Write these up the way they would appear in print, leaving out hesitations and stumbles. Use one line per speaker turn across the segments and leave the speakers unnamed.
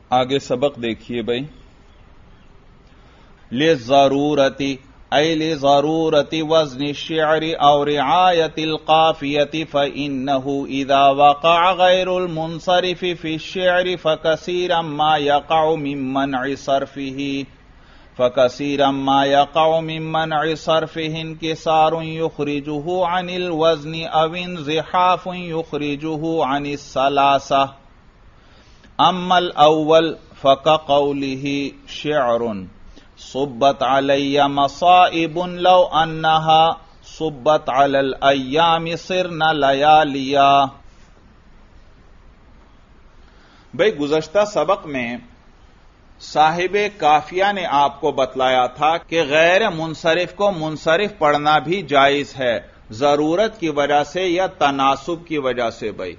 آگے سبق دیکھیے بھائی. لِلضَّرُورَةِ أي لضرورة وزن الشعر أو رعاية القافية فإنه إذا وقع غير المنصرف في الشعر فكثيرا ما يقع من منع صرفه انكسار يخرجه عن الوزن أو انزحاف يخرجه عن السلاسة. أما الأول فكقوله شعر صبت علی مصائب لو انہا صبت علی الایام صرن لیالیا. بھئی گزشتہ سبق میں صاحب کافیہ نے آپ کو بتلایا تھا کہ غیر منصرف کو منصرف پڑھنا بھی جائز ہے ضرورت کی وجہ سے یا تناسب کی وجہ سے بھئی.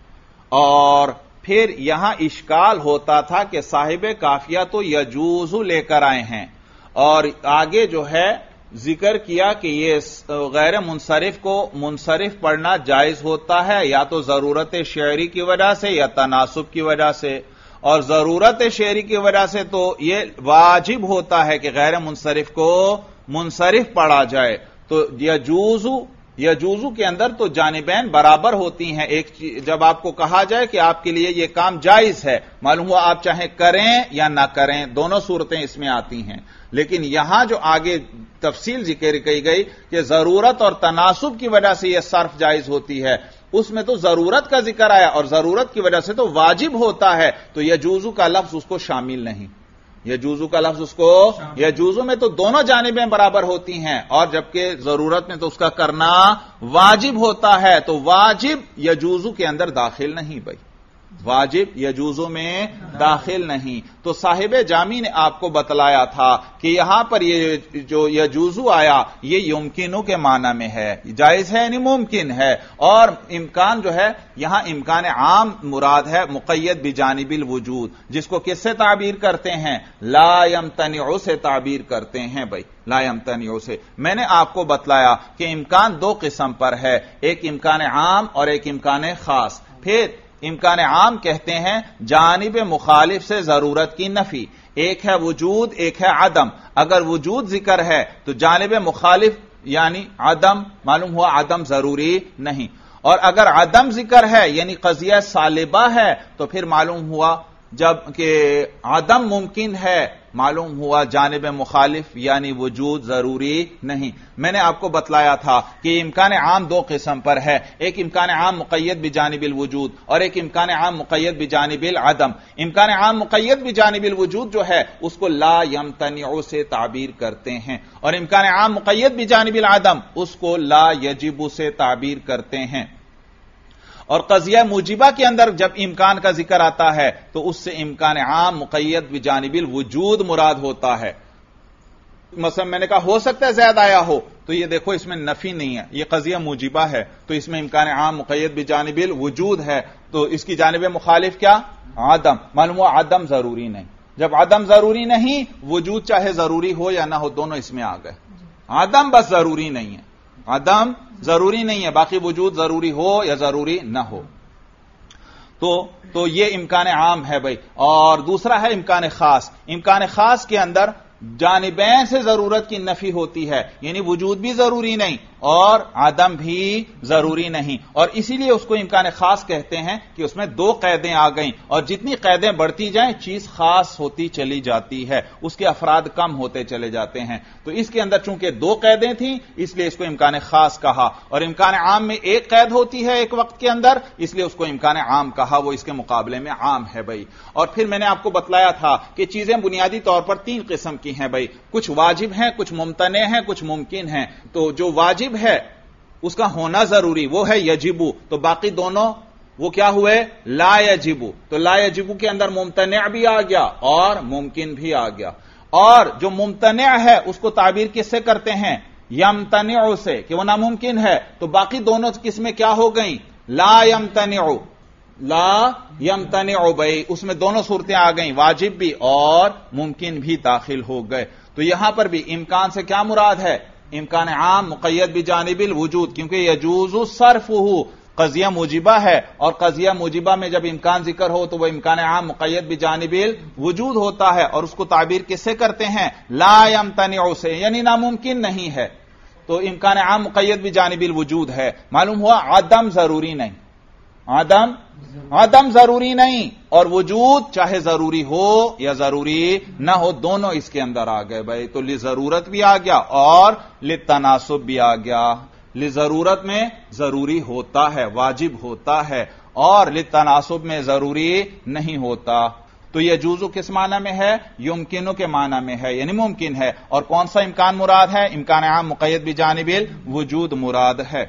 اور پھر یہاں اشکال ہوتا تھا کہ صاحب کافیہ تو یجوز لے کر آئے ہیں اور آگے جو ہے ذکر کیا کہ یہ غیر منصرف کو منصرف پڑھنا جائز ہوتا ہے یا تو ضرورت شعری کی وجہ سے یا تناسب کی وجہ سے. اور ضرورت شعری کی وجہ سے تو یہ واجب ہوتا ہے کہ غیر منصرف کو منصرف پڑھا جائے. تو یجوزو کے اندر تو جانبین برابر ہوتی ہیں. ایک جب آپ کو کہا جائے کہ آپ کے لیے یہ کام جائز ہے، معلوم ہوا آپ چاہے کریں یا نہ کریں، دونوں صورتیں اس میں آتی ہیں. لیکن یہاں جو آگے تفصیل ذکر کی گئی کہ ضرورت اور تناسب کی وجہ سے یہ صرف جائز ہوتی ہے، اس میں تو ضرورت کا ذکر آیا اور ضرورت کی وجہ سے تو واجب ہوتا ہے، تو یجوزو کا لفظ اس کو شامل نہیں. یجوزو کا لفظ اس کو یجوزو میں تو دونوں جانبیں برابر ہوتی ہیں اور جبکہ ضرورت میں تو اس کا کرنا واجب ہوتا ہے، تو واجب یجوزو کے اندر داخل نہیں بھائی، واجب یجوزو میں داخل نہیں. تو صاحب جامی نے آپ کو بتلایا تھا کہ یہاں پر یہ جو یجوزو آیا یہ یمکنو کے معنی میں ہے، جائز ہے یعنی ممکن ہے. اور امکان جو ہے یہاں امکان عام مراد ہے مقید بجانب الوجود، جس کو کس سے تعبیر کرتے ہیں؟ لا یمتنع سے تعبیر کرتے ہیں بھائی، لا یمتنع سے. میں نے آپ کو بتلایا کہ امکان دو قسم پر ہے، ایک امکان عام اور ایک امکان خاص. پھر امکان عام کہتے ہیں جانب مخالف سے ضرورت کی نفی، ایک ہے وجود ایک ہے عدم. اگر وجود ذکر ہے تو جانب مخالف یعنی عدم، معلوم ہوا عدم ضروری نہیں. اور اگر عدم ذکر ہے یعنی قضیہ سالبہ ہے تو پھر معلوم ہوا جب کہ عدم ممکن ہے، معلوم ہوا جانب مخالف یعنی وجود ضروری نہیں. میں نے آپ کو بتلایا تھا کہ امکان عام دو قسم پر ہے، ایک امکان عام مقید بجانب الوجود اور ایک امکان عام مقید بجانب العدم. امکان عام مقید بجانب الوجود جو ہے اس کو لا یمتنع سے تعبیر کرتے ہیں، اور امکان عام مقید بجانب العدم اس کو لا یجب سے تعبیر کرتے ہیں. اور قضیہ موجبہ کے اندر جب امکان کا ذکر آتا ہے تو اس سے امکان عام مقید بجانب الوجود مراد ہوتا ہے. مثلا میں نے کہا ہو سکتا ہے زید آیا ہو، تو یہ دیکھو اس میں نفی نہیں ہے، یہ قضیہ موجبہ ہے تو اس میں امکان عام مقید بجانب الوجود ہے. تو اس کی جانب مخالف کیا؟ عدم. معلوم ہوا عدم ضروری نہیں. جب عدم ضروری نہیں، وجود چاہے ضروری ہو یا نہ ہو دونوں اس میں آ گئے. عدم بس ضروری نہیں ہے، عدم ضروری نہیں ہے، باقی وجود ضروری ہو یا ضروری نہ ہو. تو یہ امکان عام ہے بھائی. اور دوسرا ہے امکان خاص. امکان خاص کے اندر جانبین سے ضرورت کی نفی ہوتی ہے، یعنی وجود بھی ضروری نہیں اور عدم بھی ضروری نہیں. اور اسی لیے اس کو امکان خاص کہتے ہیں کہ اس میں دو قیدیں آ گئیں، اور جتنی قیدیں بڑھتی جائیں چیز خاص ہوتی چلی جاتی ہے، اس کے افراد کم ہوتے چلے جاتے ہیں. تو اس کے اندر چونکہ دو قیدیں تھیں اس لیے اس کو امکان خاص کہا، اور امکان عام میں ایک قید ہوتی ہے ایک وقت کے اندر، اس لیے اس کو امکان عام کہا، وہ اس کے مقابلے میں عام ہے بھائی. اور پھر میں نے آپ کو بتلایا تھا کہ چیزیں بنیادی طور پر تین قسم کی ہیں بھائی، کچھ واجب ہیں، کچھ ممتنع ہیں، کچھ ممکن ہیں. تو جو واجب ہے اس کا ہونا ضروری وہ ہے یجبو، تو باقی دونوں وہ کیا ہوئے؟ لا یجبو. تو لا یجبو کے اندر ممتنع بھی آ گیا اور ممکن بھی آ گیا. اور جو ممتنع ہے اس کو تعبیر کس سے کرتے ہیں؟ یمتنع سے، کہ وہ ناممکن ہے. تو باقی دونوں کس میں کیا ہو گئیں؟ لا یمتنع. لا یمتنع بھائی اس میں دونوں صورتیں آ گئیں، واجب بھی اور ممکن بھی داخل ہو گئے. تو یہاں پر بھی امکان سے کیا مراد ہے؟ امکان عام مقید بجانب الوجود، کیونکہ یجوز صرفہ، قضیہ موجبہ ہے، اور قضیہ موجبہ میں جب امکان ذکر ہو تو وہ امکان عام مقید بجانب الوجود ہوتا ہے، اور اس کو تعبیر کس سے کرتے ہیں؟ لا یمتنع سے، یعنی ناممکن نہیں ہے، تو امکان عام مقید بجانب الوجود ہے، معلوم ہوا عدم ضروری نہیں، عدم ضروری نہیں، اور وجود چاہے ضروری ہو یا ضروری نہ ہو دونوں اس کے اندر آ گئے بھائی، تو لضرورت بھی آ گیا اور للتناسب بھی آ گیا۔ لضرورت میں ضروری ہوتا ہے، واجب ہوتا ہے، اور للتناسب میں ضروری نہیں ہوتا۔ تو یہ یجوز کس معنی میں ہے؟ یمکنو کے معنی میں ہے، یعنی ممکن ہے، اور کون سا امکان مراد ہے؟ امکان عام مقید بجانب الوجود مراد ہے۔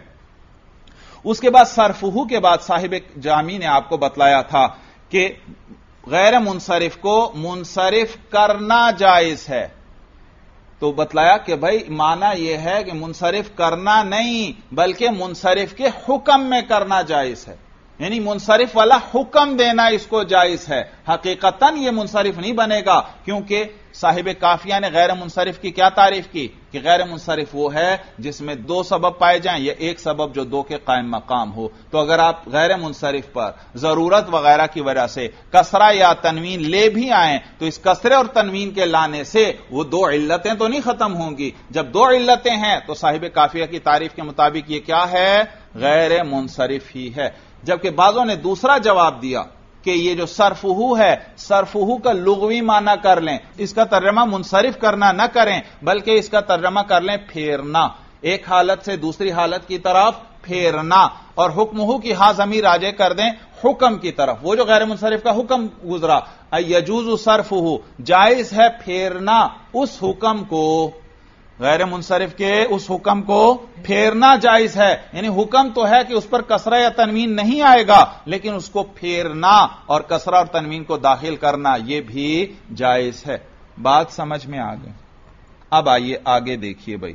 اس کے بعد صرفہ کے بعد صاحب جامی نے آپ کو بتلایا تھا کہ غیر منصرف کو منصرف کرنا جائز ہے، تو بتلایا کہ بھائی معنی یہ ہے کہ منصرف کرنا نہیں بلکہ منصرف کے حکم میں کرنا جائز ہے، یعنی منصرف والا حکم دینا اس کو جائز ہے، حقیقتاً یہ منصرف نہیں بنے گا، کیونکہ صاحب کافیہ نے غیر منصرف کی کیا تعریف کی کہ غیر منصرف وہ ہے جس میں دو سبب پائے جائیں یا ایک سبب جو دو کے قائم مقام ہو۔ تو اگر آپ غیر منصرف پر ضرورت وغیرہ کی وجہ سے کسرہ یا تنوین لے بھی آئیں تو اس کسرے اور تنوین کے لانے سے وہ دو علتیں تو نہیں ختم ہوں گی، جب دو علتیں ہیں تو صاحب کافیہ کی تعریف کے مطابق یہ کیا ہے؟ غیر منصرف ہی ہے۔ جبکہ بعضوں نے دوسرا جواب دیا کہ یہ جو صرفہ ہے، صرفہ کا لغوی معنی کر لیں، اس کا ترجمہ منصرف کرنا نہ کریں بلکہ اس کا ترجمہ کر لیں پھیرنا، ایک حالت سے دوسری حالت کی طرف پھیرنا، اور حکمہ کی ہاں ضمیر راجع کر دیں حکم کی طرف، وہ جو غیر منصرف کا حکم گزرا، یجوز صرفہ، جائز ہے پھیرنا اس حکم کو، غیر منصرف کے اس حکم کو پھیرنا جائز ہے، یعنی حکم تو ہے کہ اس پر کسرہ یا تنوین نہیں آئے گا لیکن اس کو پھیرنا اور کسرہ اور تنوین کو داخل کرنا یہ بھی جائز ہے۔ بات سمجھ میں آ گئی؟ اب آئیے آگے دیکھیے بھائی،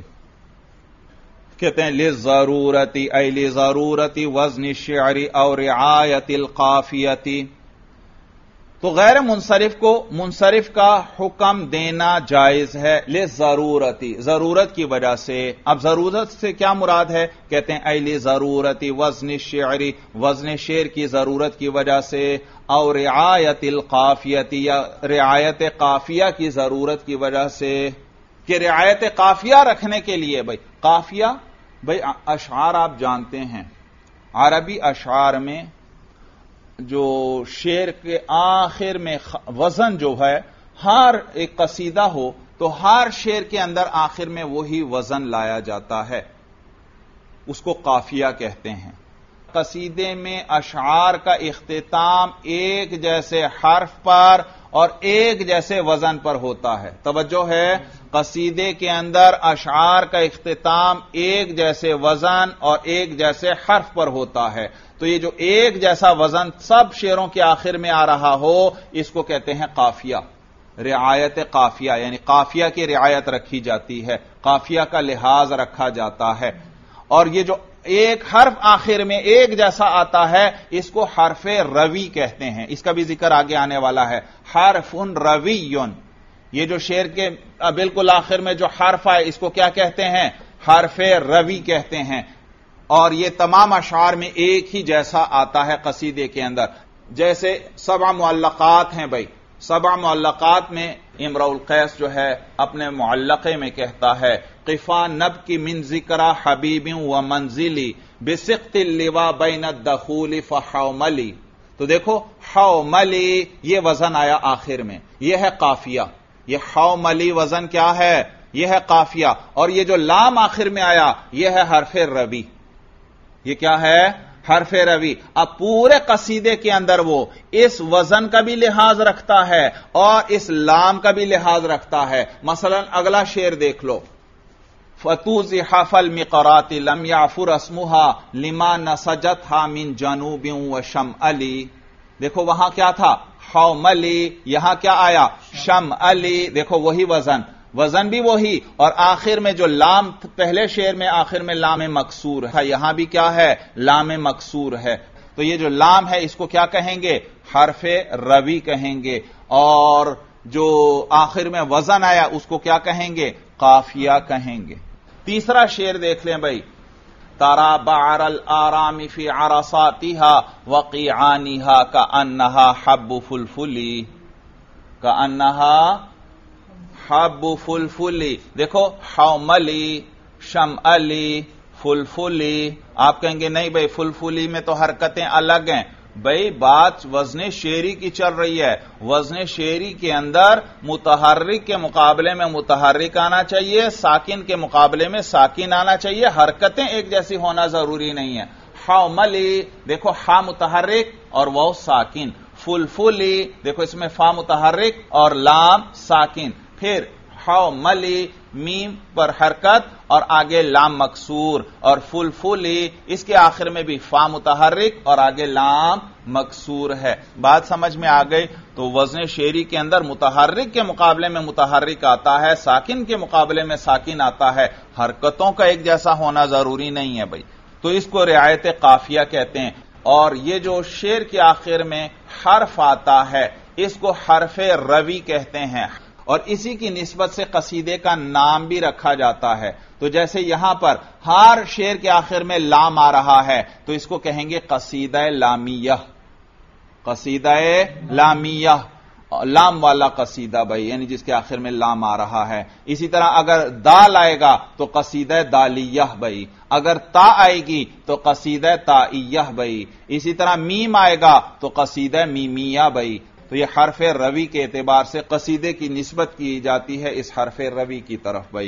کہتے ہیں للضرورت ای لضرورت وزن الشعر او رعایت القافیت، تو غیر منصرف کو منصرف کا حکم دینا جائز ہے لضرورتی، ضرورت کی وجہ سے۔ اب ضرورت سے کیا مراد ہے؟ کہتے ہیں اے لضرورت وزن الشعر، وزن شعر کی ضرورت کی وجہ سے، اور رعایت القافیت، یا رعایت قافیہ کی ضرورت کی وجہ سے، کہ رعایت قافیہ رکھنے کے لیے بھائی قافیہ، بھائی اشعار آپ جانتے ہیں، عربی اشعار میں جو شعر کے آخر میں وزن جو ہے، ہر ایک قصیدہ ہو تو ہر شعر کے اندر آخر میں وہی وزن لایا جاتا ہے، اس کو قافیہ کہتے ہیں۔ قصیدے میں اشعار کا اختتام ایک جیسے حرف پر اور ایک جیسے وزن پر ہوتا ہے، توجہ ہے، قصیدے کے اندر اشعار کا اختتام ایک جیسے وزن اور ایک جیسے حرف پر ہوتا ہے، تو یہ جو ایک جیسا وزن سب شعروں کے آخر میں آ رہا ہو اس کو کہتے ہیں قافیہ، رعایت قافیہ، یعنی قافیہ کی رعایت رکھی جاتی ہے، قافیہ کا لحاظ رکھا جاتا ہے۔ اور یہ جو ایک حرف آخر میں ایک جیسا آتا ہے اس کو حرف روی کہتے ہیں، اس کا بھی ذکر آگے آنے والا ہے، حرف روی، یہ جو شعر کے بالکل آخر میں جو حرف آئے اس کو کیا کہتے ہیں؟ حرف روی کہتے ہیں، اور یہ تمام اشعار میں ایک ہی جیسا آتا ہے قصیدے کے اندر۔ جیسے 7 معلقات ہیں بھائی، 7 معلقات میں امرؤ القیس جو ہے اپنے معلقے میں کہتا ہے قفا نبکی من ذکر حبیب و منزلی بسقط اللوا بین الدخول فحوملی، تو دیکھو حوملی یہ وزن آیا آخر میں، یہ ہے قافیہ، یہ حوملی وزن کیا ہے؟ یہ ہے قافیہ، اور یہ جو لام آخر میں آیا یہ ہے حرف روی، یہ کیا ہے؟ حرف روی۔ اب پورے قصیدے کے اندر وہ اس وزن کا بھی لحاظ رکھتا ہے اور اس لام کا بھی لحاظ رکھتا ہے۔ مثلا اگلا شعر دیکھ لو، فتوزح فالمقرات لم يعفر اسمها لما نسجتها من جنوب وشمالی، دیکھو وہاں کیا تھا؟ حوملی، یہاں کیا آیا؟ شمالی، دیکھو وہی وزن بھی وہی، اور آخر میں جو لام پہلے شعر میں آخر میں لام مکسور ہے، یہاں بھی کیا ہے؟ لام مکسور ہے، تو یہ جو لام ہے اس کو کیا کہیں گے؟ حرف روی کہیں گے، اور جو آخر میں وزن آیا اس کو کیا کہیں گے؟ قافیہ کہیں گے۔ تیسرا شعر دیکھ لیں بھائی، ترا بعر الآرام فی عرصاتها وقیعانها کأنها حب فلفلی، کأنها حب فلفلی. دیکھو حوملی، شمعلی، فلفلی. آپ کہیں گے نہیں بھائی فلفلی میں تو حرکتیں الگ ہیں. بھائی بات وزن شعری کی چل رہی ہے. وزن شعری کے اندر متحرک کے مقابلے میں متحرک آنا چاہیے، ساکن کے مقابلے میں ساکن آنا چاہیے. حرکتیں ایک جیسی ہونا ضروری نہیں ہے. حوملی دیکھو ہا متحرک اور وہ ساکن. فلفلی دیکھو اس میں فا متحرک اور لام ساکن. پھر حوملی میم پر حرکت اور آگے لام مکسور، اور فلفلی اس کے آخر میں بھی فا متحرک اور آگے لام مکسور ہے. بات سمجھ میں آ گئی؟ تو وزن شعری کے اندر متحرک کے مقابلے میں متحرک آتا ہے، ساکن کے مقابلے میں ساکن آتا ہے. حرکتوں کا ایک جیسا ہونا ضروری نہیں ہے بھائی. تو اس کو رعایت قافیہ کہتے ہیں. اور یہ جو شعر کے آخر میں حرف آتا ہے اس کو حرف روی کہتے ہیں، اور اسی کی نسبت سے قصیدے کا نام بھی رکھا جاتا ہے. تو جیسے یہاں پر ہر شعر کے آخر میں لام آ رہا ہے تو اس کو کہیں گے قصیدہ لامیہ. قصیدہ لامیہ، لام والا قصیدہ بھائی، یعنی جس کے آخر میں لام آ رہا ہے. اسی طرح اگر دال آئے گا تو قصیدہ دالیہ بھائی. اگر تا آئے گی تو قصیدہ تائیہ بھائی. اسی طرح میم آئے گا تو قصیدہ میمیہ بھائی. تو یہ حرف روی کے اعتبار سے قصیدے کی نسبت کی جاتی ہے اس حرف روی کی طرف بھائی.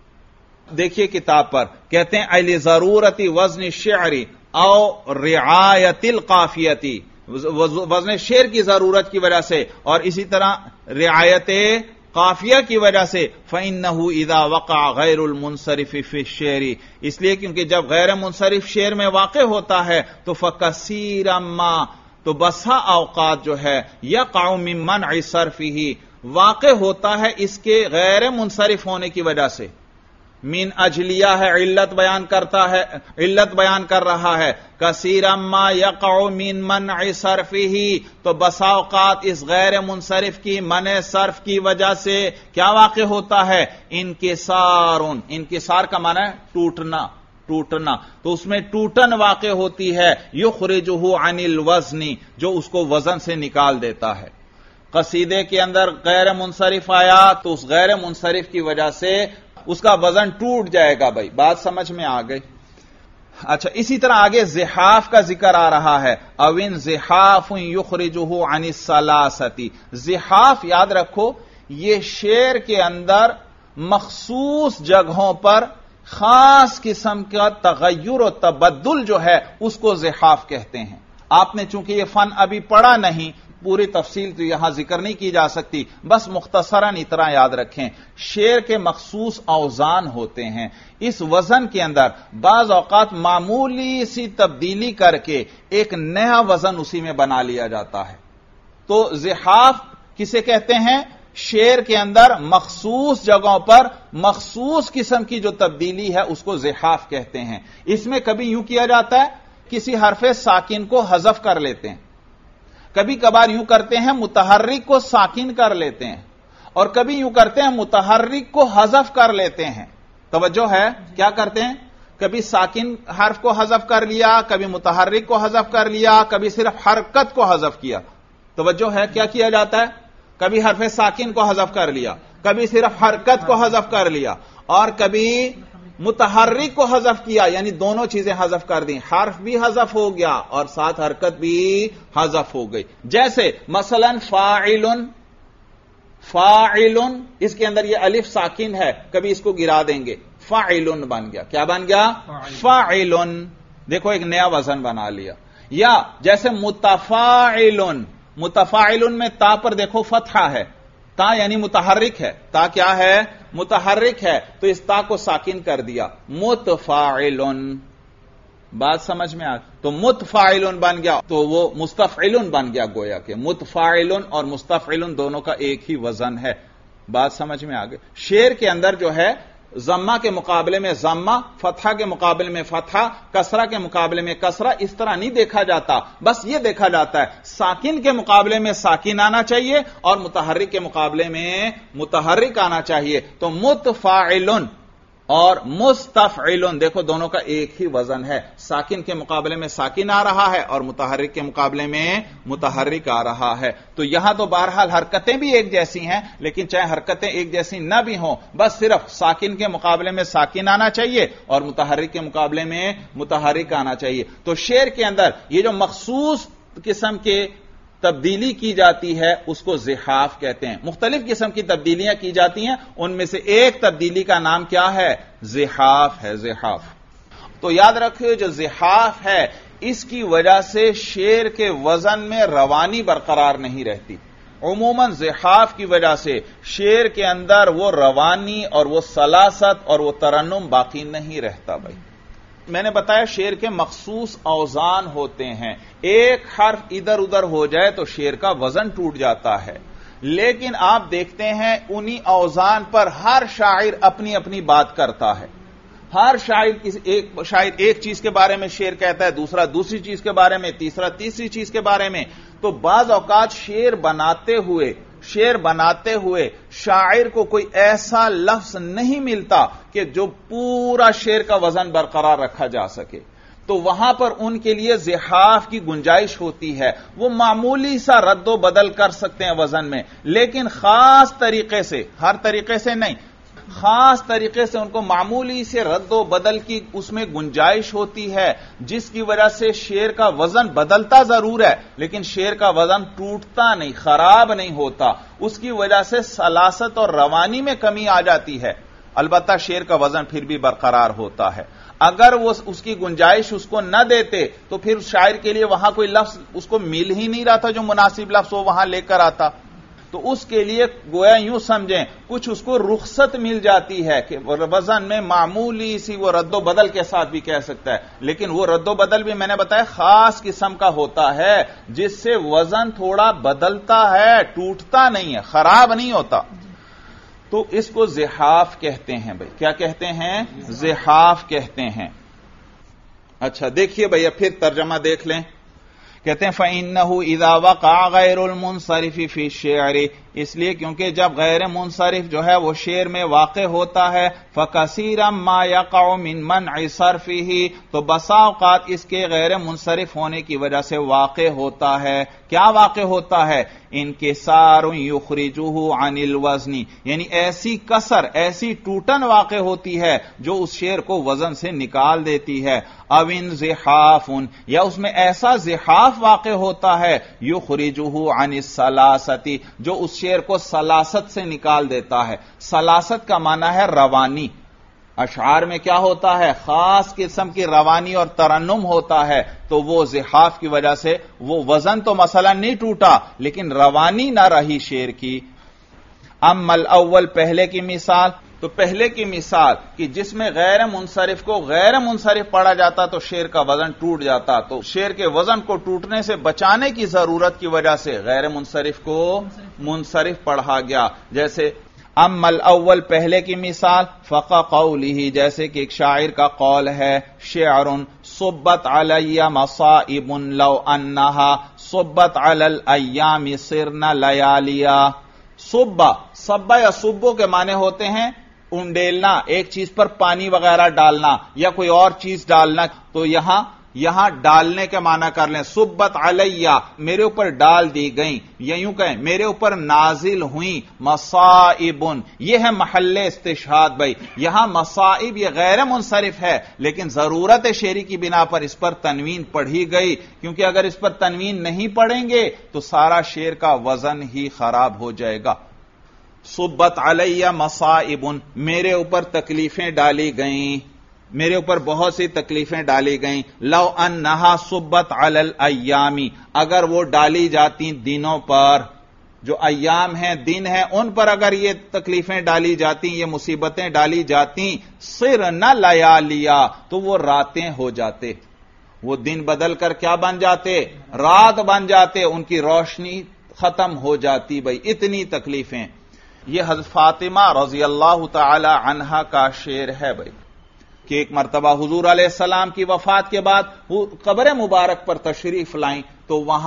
دیکھیے کتاب پر کہتے ہیں ایلی ضرورتی وزن الشعری او رعایت القافیتی، وزن شعر کی ضرورت کی وجہ سے اور اسی طرح رعایت قافیہ کی وجہ سے فإنه اذا وقع غیر المنصرف فی الشعر، اس لیے کیونکہ جب غیر منصرف شعر میں واقع ہوتا ہے تو فکثیرا ما، تو بسا اوقات جو ہے یقع من منع صرفہ، واقع ہوتا ہے اس کے غیر منصرف ہونے کی وجہ سے. من اجلیہ ہے، علت بیان کرتا ہے، علت بیان کر رہا ہے. کثیرا ما یقع من منع صرفہ، تو بسا اوقات اس غیر منصرف کی منع صرف کی وجہ سے کیا واقع ہوتا ہے؟ انکسار. انکسار کا معنی ہے ٹوٹنا، ٹوٹنا. تو اس میں ٹوٹن واقع ہوتی ہے یخرجہ عن الوزن، جو اس کو وزن سے نکال دیتا ہے. قصیدے کے اندر غیر منصرف آیا تو اس غیر منصرف کی وجہ سے اس کا وزن ٹوٹ جائے گا بھائی. بات سمجھ میں آ گئی؟ اچھا اسی طرح آگے زحاف کا ذکر آ رہا ہے. اوین زحاف یخرجہ عن الثلاثۃ. زحاف یاد رکھو یہ شعر کے اندر مخصوص جگہوں پر خاص قسم کا تغیر و تبدل جو ہے اس کو زحاف کہتے ہیں. آپ نے چونکہ یہ فن ابھی پڑھا نہیں، پوری تفصیل تو یہاں ذکر نہیں کی جا سکتی، بس مختصراً اتنا یاد رکھیں شعر کے مخصوص اوزان ہوتے ہیں. اس وزن کے اندر بعض اوقات معمولی سی تبدیلی کر کے ایک نیا وزن اسی میں بنا لیا جاتا ہے. تو زحاف کسے کہتے ہیں؟ شعر کے اندر مخصوص جگہوں پر مخصوص قسم کی جو تبدیلی ہے اس کو زحاف کہتے ہیں. اس میں کبھی یوں کیا جاتا ہے کسی حرف ساکن کو حذف کر لیتے ہیں، کبھی کبھار یوں کرتے ہیں متحرک کو ساکن کر لیتے ہیں، اور کبھی یوں کرتے ہیں متحرک کو حذف کر لیتے ہیں. توجہ ہے کیا کرتے ہیں؟ کبھی ساکن حرف کو حذف کر لیا، کبھی متحرک کو حذف کر لیا، کبھی صرف حرکت کو حذف کیا. توجہ ہے کیا کیا جاتا ہے؟ کبھی حرف ساکن کو حذف کر لیا، کبھی صرف حرکت کو حذف کر لیا، اور کبھی متحرک کو حذف کیا، یعنی دونوں چیزیں حذف کر دیں. حرف بھی حذف ہو گیا اور ساتھ حرکت بھی حذف ہو گئی. جیسے مثلا فاعل، فاعل اس کے اندر یہ الف ساکن ہے، کبھی اس کو گرا دیں گے فاعل بن گیا. کیا بن گیا؟ فاعل. دیکھو ایک نیا وزن بنا لیا. یا جیسے متفاعل، متفاعل میں تا پر دیکھو فتحہ ہے، تا یعنی متحرک ہے، تا کیا ہے؟ متحرک ہے، تو اس تا کو ساکن کر دیا متفاعل. بات سمجھ میں آ تو متفاعل بن گیا، تو وہ مستفعل بن گیا. گویا کہ متفاعل اور مستفعل دونوں کا ایک ہی وزن ہے. بات سمجھ میں آ گئی؟ شعر کے اندر جو ہے ضمہ کے مقابلے میں ضمہ، فتحہ کے مقابلے میں فتحہ، کسرہ کے مقابلے میں کسرہ، اس طرح نہیں دیکھا جاتا. بس یہ دیکھا جاتا ہے ساکن کے مقابلے میں ساکن آنا چاہیے اور متحرک کے مقابلے میں متحرک آنا چاہیے. تو متفاعل اور مستفعلن، دیکھو دونوں کا ایک ہی وزن ہے، ساکن کے مقابلے میں ساکن آ رہا ہے اور متحرک کے مقابلے میں متحرک آ رہا ہے. تو یہاں تو بہرحال حرکتیں بھی ایک جیسی ہیں، لیکن چاہے حرکتیں ایک جیسی نہ بھی ہوں، بس صرف ساکن کے مقابلے میں ساکن آنا چاہیے اور متحرک کے مقابلے میں متحرک آنا چاہیے. تو شعر کے اندر یہ جو مخصوص قسم کے تبدیلی کی جاتی ہے اس کو زحاف کہتے ہیں. مختلف قسم کی تبدیلیاں کی جاتی ہیں، ان میں سے ایک تبدیلی کا نام کیا ہے؟ زحاف ہے. زحاف. تو یاد رکھو جو زحاف ہے اس کی وجہ سے شعر کے وزن میں روانی برقرار نہیں رہتی. عموماً زحاف کی وجہ سے شعر کے اندر وہ روانی اور وہ سلاست اور وہ ترنم باقی نہیں رہتا. بھائی میں نے بتایا شعر کے مخصوص اوزان ہوتے ہیں، ایک حرف ادھر ادھر ہو جائے تو شعر کا وزن ٹوٹ جاتا ہے. لیکن آپ دیکھتے ہیں انہی اوزان پر ہر شاعر اپنی اپنی بات کرتا ہے. ہر شاعر ایک چیز کے بارے میں شعر کہتا ہے، دوسرا دوسری چیز کے بارے میں، تیسرا تیسری چیز کے بارے میں. تو بعض اوقات شعر بناتے ہوئے شاعر کو کوئی ایسا لفظ نہیں ملتا کہ جو پورا شعر کا وزن برقرار رکھا جا سکے. تو وہاں پر ان کے لیے زحاف کی گنجائش ہوتی ہے، وہ معمولی سا رد و بدل کر سکتے ہیں وزن میں، لیکن خاص طریقے سے، ہر طریقے سے نہیں، خاص طریقے سے ان کو معمولی سے رد و بدل کی اس میں گنجائش ہوتی ہے، جس کی وجہ سے شعر کا وزن بدلتا ضرور ہے لیکن شعر کا وزن ٹوٹتا نہیں، خراب نہیں ہوتا. اس کی وجہ سے سلاست اور روانی میں کمی آ جاتی ہے، البتہ شعر کا وزن پھر بھی برقرار ہوتا ہے. اگر وہ اس کی گنجائش اس کو نہ دیتے تو پھر شاعر کے لیے وہاں کوئی لفظ اس کو مل ہی نہیں رہا تھا جو مناسب لفظ وہ وہاں لے کر آتا. تو اس کے لیے گویا یوں سمجھیں کچھ اس کو رخصت مل جاتی ہے کہ وزن میں معمولی سی وہ رد و بدل کے ساتھ بھی کہہ سکتا ہے، لیکن وہ رد و بدل بھی میں نے بتایا خاص قسم کا ہوتا ہے جس سے وزن تھوڑا بدلتا ہے، ٹوٹتا نہیں ہے، خراب نہیں ہوتا. تو اس کو زحاف کہتے ہیں. بھائی کیا کہتے ہیں؟ زحاف کہتے ہیں. اچھا دیکھیے بھیا پھر ترجمہ دیکھ لیں. کہتے ہیں فَإِنَّهُ إِذَا وَقَعَ غَيْرُ الْمُنصَرِفِ فِي الشِّعْرِ، اس لیے کیونکہ جب غیر منصرف جو ہے وہ شعر میں واقع ہوتا ہے، فَكَثِيرًا مَا يَقَعُ مِن مَنْعِ صَرْفِهِ، تو بسا اوقات اس کے غیر منصرف ہونے کی وجہ سے واقع ہوتا ہے. کیا واقع ہوتا ہے؟ انکسار یخرجہ عن الوزن، یعنی ایسی کسر، ایسی ٹوٹن واقع ہوتی ہے جو اس شعر کو وزن سے نکال دیتی ہے. او انزحاف، یا اس میں ایسا زحاف واقع ہوتا ہے یخرجہ عن السلاست، جو اس شعر کو سلاست سے نکال دیتا ہے. سلاست کا معنی ہے روانی. اشعار میں کیا ہوتا ہے؟ خاص قسم کی روانی اور ترنم ہوتا ہے. تو وہ زحاف کی وجہ سے وہ وزن تو مثلا نہیں ٹوٹا لیکن روانی نہ رہی شعر کی. اما الاول، پہلے کی مثال، تو پہلے کی مثال کہ جس میں غیر منصرف کو غیر منصرف پڑھا جاتا تو شعر کا وزن ٹوٹ جاتا، تو شعر کے وزن کو ٹوٹنے سے بچانے کی ضرورت کی وجہ سے غیر منصرف کو منصرف پڑھا گیا. جیسے اما الاول، پہلے کی مثال، فقہ قولہ، جیسے کہ ایک شاعر کا قول ہے، شعر صبت علی مصائب لو انہا صبت علی الایام صرن لیالیا. صبا یا صبو کے معنی ہوتے ہیں انڈیلنا، ایک چیز پر پانی وغیرہ ڈالنا یا کوئی اور چیز ڈالنا. تو یہاں ڈالنے کے معنی کر لیں. صبت علیہ، میرے اوپر ڈال دی گئیں، یا یوں کہیں میرے اوپر نازل ہوئیں. مصائب، یہ ہے محل استشہاد. بھائی یہاں مصائب یہ غیر منصرف ہے لیکن ضرورت شعری کی بنا پر اس پر تنوین پڑھی گئی، کیونکہ اگر اس پر تنوین نہیں پڑھیں گے تو سارا شعر کا وزن ہی خراب ہو جائے گا. صبت علیہ مصائب، میرے اوپر تکلیفیں ڈالی گئیں، میرے اوپر بہت سی تکلیفیں ڈالی گئیں. لو انہا صبت علی الایام، اگر وہ ڈالی جاتی دنوں پر، جو ایام ہیں دن ہیں ان پر اگر یہ تکلیفیں ڈالی جاتی، یہ مصیبتیں ڈالی جاتی، صرن لیالیا، تو وہ راتیں ہو جاتے، وہ دن بدل کر کیا بن جاتے؟ رات بن جاتے، ان کی روشنی ختم ہو جاتی. بھائی اتنی تکلیفیں. یہ حضرت فاطمہ رضی اللہ تعالی عنہا کا شعر ہے. بھائی کہ ایک مرتبہ حضور علیہ السلام کی وفات کے بعد وہ قبر مبارک پر تشریف لائیں تو وہاں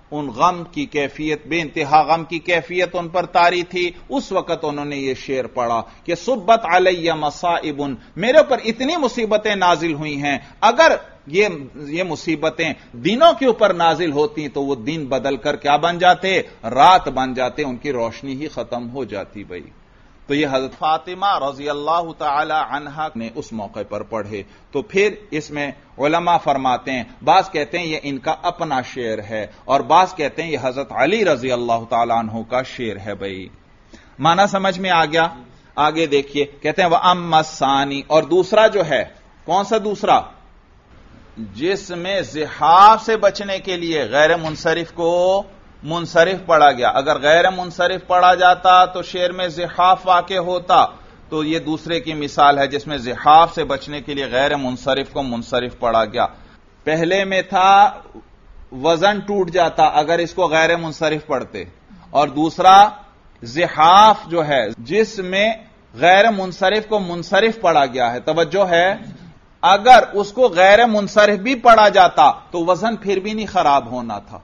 ان غم کی کیفیت، بے انتہا غم کی کیفیت ان پر طاری تھی، اس وقت انہوں نے یہ شعر پڑھا کہ صبت علی مصائب، میرے اوپر اتنی مصیبتیں نازل ہوئی ہیں، اگر یہ مصیبتیں دنوں کے اوپر نازل ہوتی تو وہ دن بدل کر کیا بن جاتے؟ رات بن جاتے، ان کی روشنی ہی ختم ہو جاتی بھائی۔ تو یہ حضرت فاطمہ رضی اللہ تعالی عنہا نے اس موقع پر پڑھے۔ تو پھر اس میں علماء فرماتے ہیں، بعض کہتے ہیں یہ ان کا اپنا شعر ہے، اور بعض کہتے ہیں یہ حضرت علی رضی اللہ تعالی عنہ کا شعر ہے بھائی۔ معنی سمجھ میں آ گیا؟ آگے دیکھیے، کہتے ہیں وَأَمَّا الثَّانِي، اور دوسرا جو ہے، کون سا دوسرا؟ جس میں زحاف سے بچنے کے لیے غیر منصرف کو منصرف پڑھا گیا۔ اگر غیر منصرف پڑھا جاتا تو شعر میں زحاف واقع ہوتا، تو یہ دوسرے کی مثال ہے جس میں زحاف سے بچنے کے لیے غیر منصرف کو منصرف پڑھا گیا۔ پہلے میں تھا وزن ٹوٹ جاتا اگر اس کو غیر منصرف پڑھتے، اور دوسرا زحاف جو ہے جس میں غیر منصرف کو منصرف پڑھا گیا ہے۔ توجہ ہے، اگر اس کو غیر منصرف بھی پڑھا جاتا تو وزن پھر بھی نہیں خراب ہونا تھا،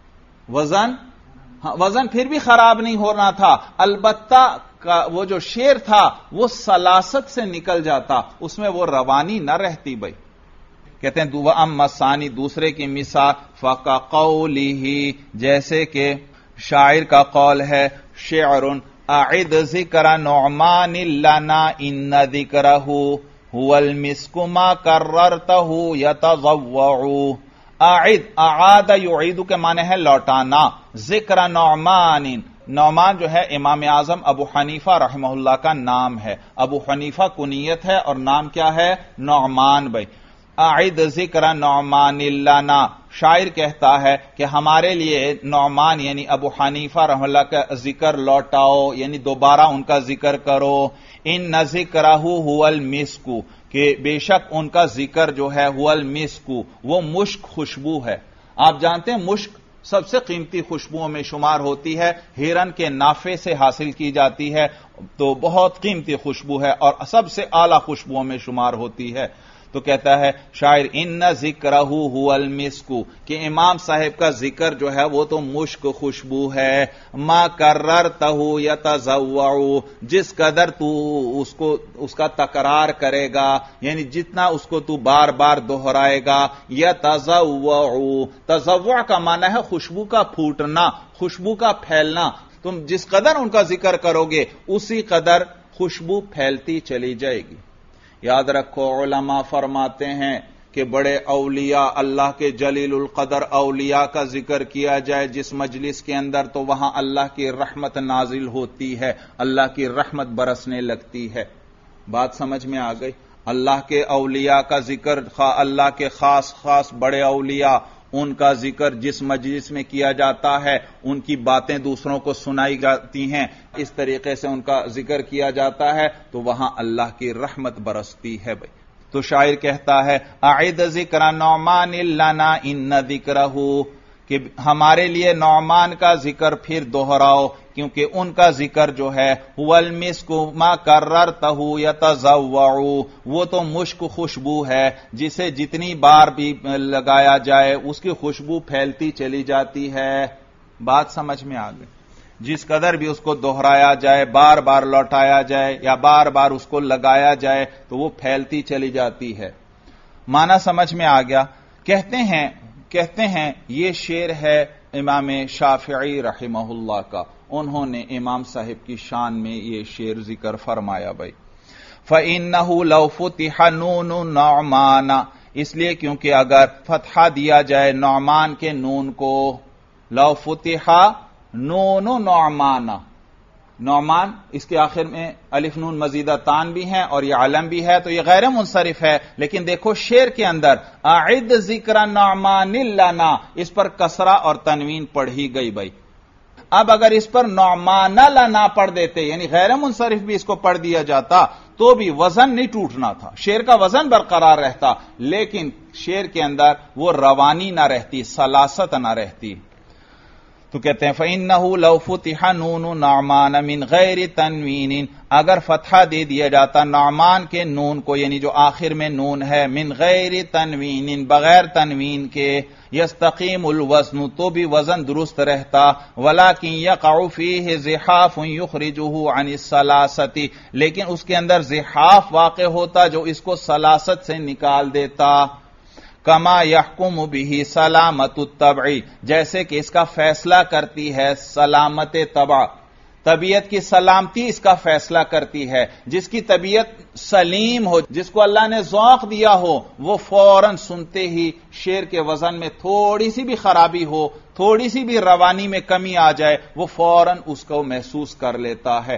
وزن پھر بھی خراب نہیں ہونا تھا، البتہ وہ جو شعر تھا وہ سلاست سے نکل جاتا، اس میں وہ روانی نہ رہتی بھائی۔ کہتے ہیں وَأَمَّا الثَّانِي، دوسرے کی مثال فَكَقَوْلِهِ، جیسے کہ شاعر کا قول ہے، شعر اعد ذکر نعمان لنا ان ذکرہ هو المسک ما کررتہ یتضوع۔ اعاد یعید کے معنی ہے لوٹانا، ذکر نعمان، نعمان جو ہے امام اعظم ابو حنیفہ رحمہ اللہ کا نام ہے، ابو حنیفہ کنیت ہے اور نام کیا ہے؟ نعمان بھائی۔ اعد ذکر نعمان لنا، شاعر کہتا ہے کہ ہمارے لیے نعمان یعنی ابو حنیفہ رحمہ اللہ کا ذکر لوٹاؤ، یعنی دوبارہ ان کا ذکر کرو۔ ان ذکرہ هو المسک، کہ بے شک ان کا ذکر جو ہے هو المسک، وہ مشک خوشبو ہے۔ آپ جانتے ہیں مشک سب سے قیمتی خوشبوؤں میں شمار ہوتی ہے، ہرن کے نافے سے حاصل کی جاتی ہے، تو بہت قیمتی خوشبو ہے اور سب سے اعلی خوشبوؤں میں شمار ہوتی ہے۔ تو کہتا ہے شاعر ان ذکرہ هو المسک، کہ امام صاحب کا ذکر جو ہے وہ تو مشک خوشبو ہے۔ ما کررتہ یتضوع، جس قدر تو اس کا تکرار کرے گا، یعنی جتنا اس کو تو بار بار دہرائے گا، یتضوع، تضوع کا معنی ہے خوشبو کا پھوٹنا، خوشبو کا پھیلنا۔ تم جس قدر ان کا ذکر کرو گے اسی قدر خوشبو پھیلتی چلی جائے گی۔ یاد رکھو، علماء فرماتے ہیں کہ بڑے اولیاء، اللہ کے جلیل القدر اولیاء کا ذکر کیا جائے جس مجلس کے اندر، تو وہاں اللہ کی رحمت نازل ہوتی ہے، اللہ کی رحمت برسنے لگتی ہے۔ بات سمجھ میں آ گئی؟ اللہ کے اولیاء کا ذکر، اللہ کے خاص بڑے اولیاء، ان کا ذکر جس مجلس میں کیا جاتا ہے، ان کی باتیں دوسروں کو سنائی جاتی ہیں، اس طریقے سے ان کا ذکر کیا جاتا ہے تو وہاں اللہ کی رحمت برستی ہے بھائی۔ تو شاعر کہتا ہے اعد ذکر نعمان لنا ان ذکرہ، کہ ہمارے لیے نعمان کا ذکر پھر دہراؤ، کیونکہ ان کا ذکر جو ہے هو المسک ما کررتہ یتضوع، وہ تو مشک خوشبو ہے جسے جتنی بار بھی لگایا جائے اس کی خوشبو پھیلتی چلی جاتی ہے۔ بات سمجھ میں آ گئی؟ جس قدر بھی اس کو دہرایا جائے، بار بار لوٹایا جائے یا بار بار اس کو لگایا جائے تو وہ پھیلتی چلی جاتی ہے۔ معنی سمجھ میں آ گیا؟ کہتے ہیں یہ شعر ہے امام شافعی رحمہ اللہ کا، انہوں نے امام صاحب کی شان میں یہ شعر ذکر فرمایا بھائی۔ فَإِنَّهُ لَوْ فُتِحَ نُونُ نعمان، اس لیے کیونکہ اگر فتحہ دیا جائے نعمان کے نون کو، لو فتح نون نعمان، نعمان اس کے آخر میں الف نون مزیدہ تان بھی ہیں اور یہ علم بھی ہے، تو یہ غیر منصرف ہے، لیکن دیکھو شعر کے اندر اعد ذکر نعمان لنا، اس پر کسرہ اور تنوین پڑھی گئی بھائی۔ اب اگر اس پر نعمان لنا پڑھ دیتے، یعنی غیر منصرف بھی اس کو پڑھ دیا جاتا تو بھی وزن نہیں ٹوٹنا تھا، شعر کا وزن برقرار رہتا، لیکن شعر کے اندر وہ روانی نہ رہتی، سلاست نہ رہتی۔ تو کہتے ہیں فَإِنَّهُ لَوْ فُتِحَ نُونُ نعمان من غیر تنوین، اگر فتحہ دے دیا جاتا نعمان کے نون کو، یعنی جو آخر میں نون ہے، من غیر تنوین، بغیر تنوین کے، یستقیم الوزن، تو بھی وزن درست رہتا، ولیکن یقع فیہ زحاف یخرجہ عن الثلاثۃ، لیکن اس کے اندر زحاف واقع ہوتا جو اس کو ثلاثت سے نکال دیتا، کما یحکم بہ سلامت الطبع، جیسے کہ اس کا فیصلہ کرتی ہے سلامت طبع، طبیعت کی سلامتی اس کا فیصلہ کرتی ہے۔ جس کی طبیعت سلیم ہو، جس کو اللہ نے ذوق دیا ہو، وہ فوراً سنتے ہی شعر کے وزن میں تھوڑی سی بھی خرابی ہو، تھوڑی سی بھی روانی میں کمی آ جائے، وہ فوراً اس کو محسوس کر لیتا ہے۔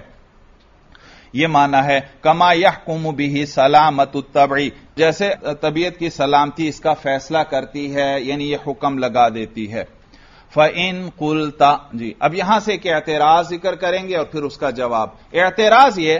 یہ معنی ہے کما یحکم بہ سلامت الطبع، جیسے طبیعت کی سلامتی اس کا فیصلہ کرتی ہے، یعنی یہ حکم لگا دیتی ہے۔ فَإِن قُلْتَ، جی اب یہاں سے ایک اعتراض ذکر کریں گے اور پھر اس کا جواب۔ اعتراض یہ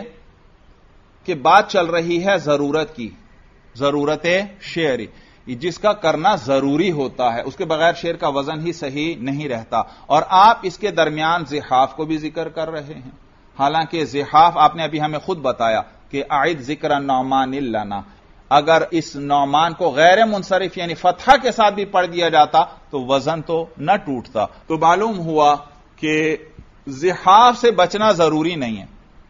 کہ بات چل رہی ہے ضرورت کی، ضرورت شعری، جس کا کرنا ضروری ہوتا ہے، اس کے بغیر شعر کا وزن ہی صحیح نہیں رہتا، اور آپ اس کے درمیان زحاف کو بھی ذکر کر رہے ہیں، حالانکہ زحاف آپ نے ابھی ہمیں خود بتایا کہ اعد ذکر النعمان لنا، اگر اس نعمان کو غیر منصرف یعنی فتحہ کے ساتھ بھی پڑھ دیا جاتا تو وزن تو نہ ٹوٹتا۔ تو معلوم ہوا کہ زحاف سے بچنا ضروری نہیں ہے،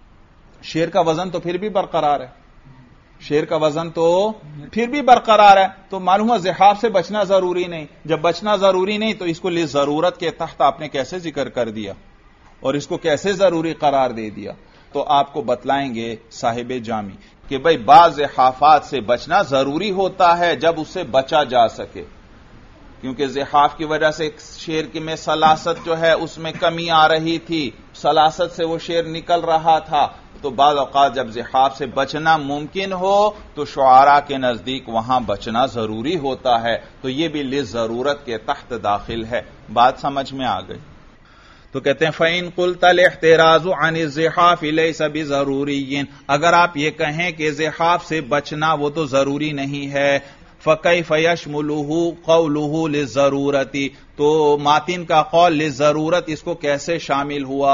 شعر کا وزن تو پھر بھی برقرار ہے، شعر کا وزن تو پھر بھی برقرار ہے، تو معلوم ہوا زحاف سے بچنا ضروری نہیں۔ جب بچنا ضروری نہیں تو اس کو ضرورت کے تحت آپ نے کیسے ذکر کر دیا اور اس کو کیسے ضروری قرار دے دیا؟ تو آپ کو بتلائیں گے صاحب جامی کہ بھئی بعض زحافات سے بچنا ضروری ہوتا ہے جب اس سے بچا جا سکے، کیونکہ زحاف کی وجہ سے شعر کی میں سلاست جو ہے اس میں کمی آ رہی تھی، سلاست سے وہ شعر نکل رہا تھا، تو بعض اوقات جب زحاف سے بچنا ممکن ہو تو شعراء کے نزدیک وہاں بچنا ضروری ہوتا ہے، تو یہ بھی لضرورت کے تحت داخل ہے۔ بات سمجھ میں آ گئی؟ تو کہتے ہیں فَإِن قُلْتَ الْاحْتِرَازُ عَنِ الزِّحَافِ لَيْسَ بِضَرُورِيٍّ، اگر آپ یہ کہیں کہ زحاف سے بچنا وہ تو ضروری نہیں ہے، فَكَيْفَ يَشْمُلُهُ قَوْلُهُ لِلضَّرُورَةِ، تو ماتن کا قول للضرورت اس کو کیسے شامل ہوا؟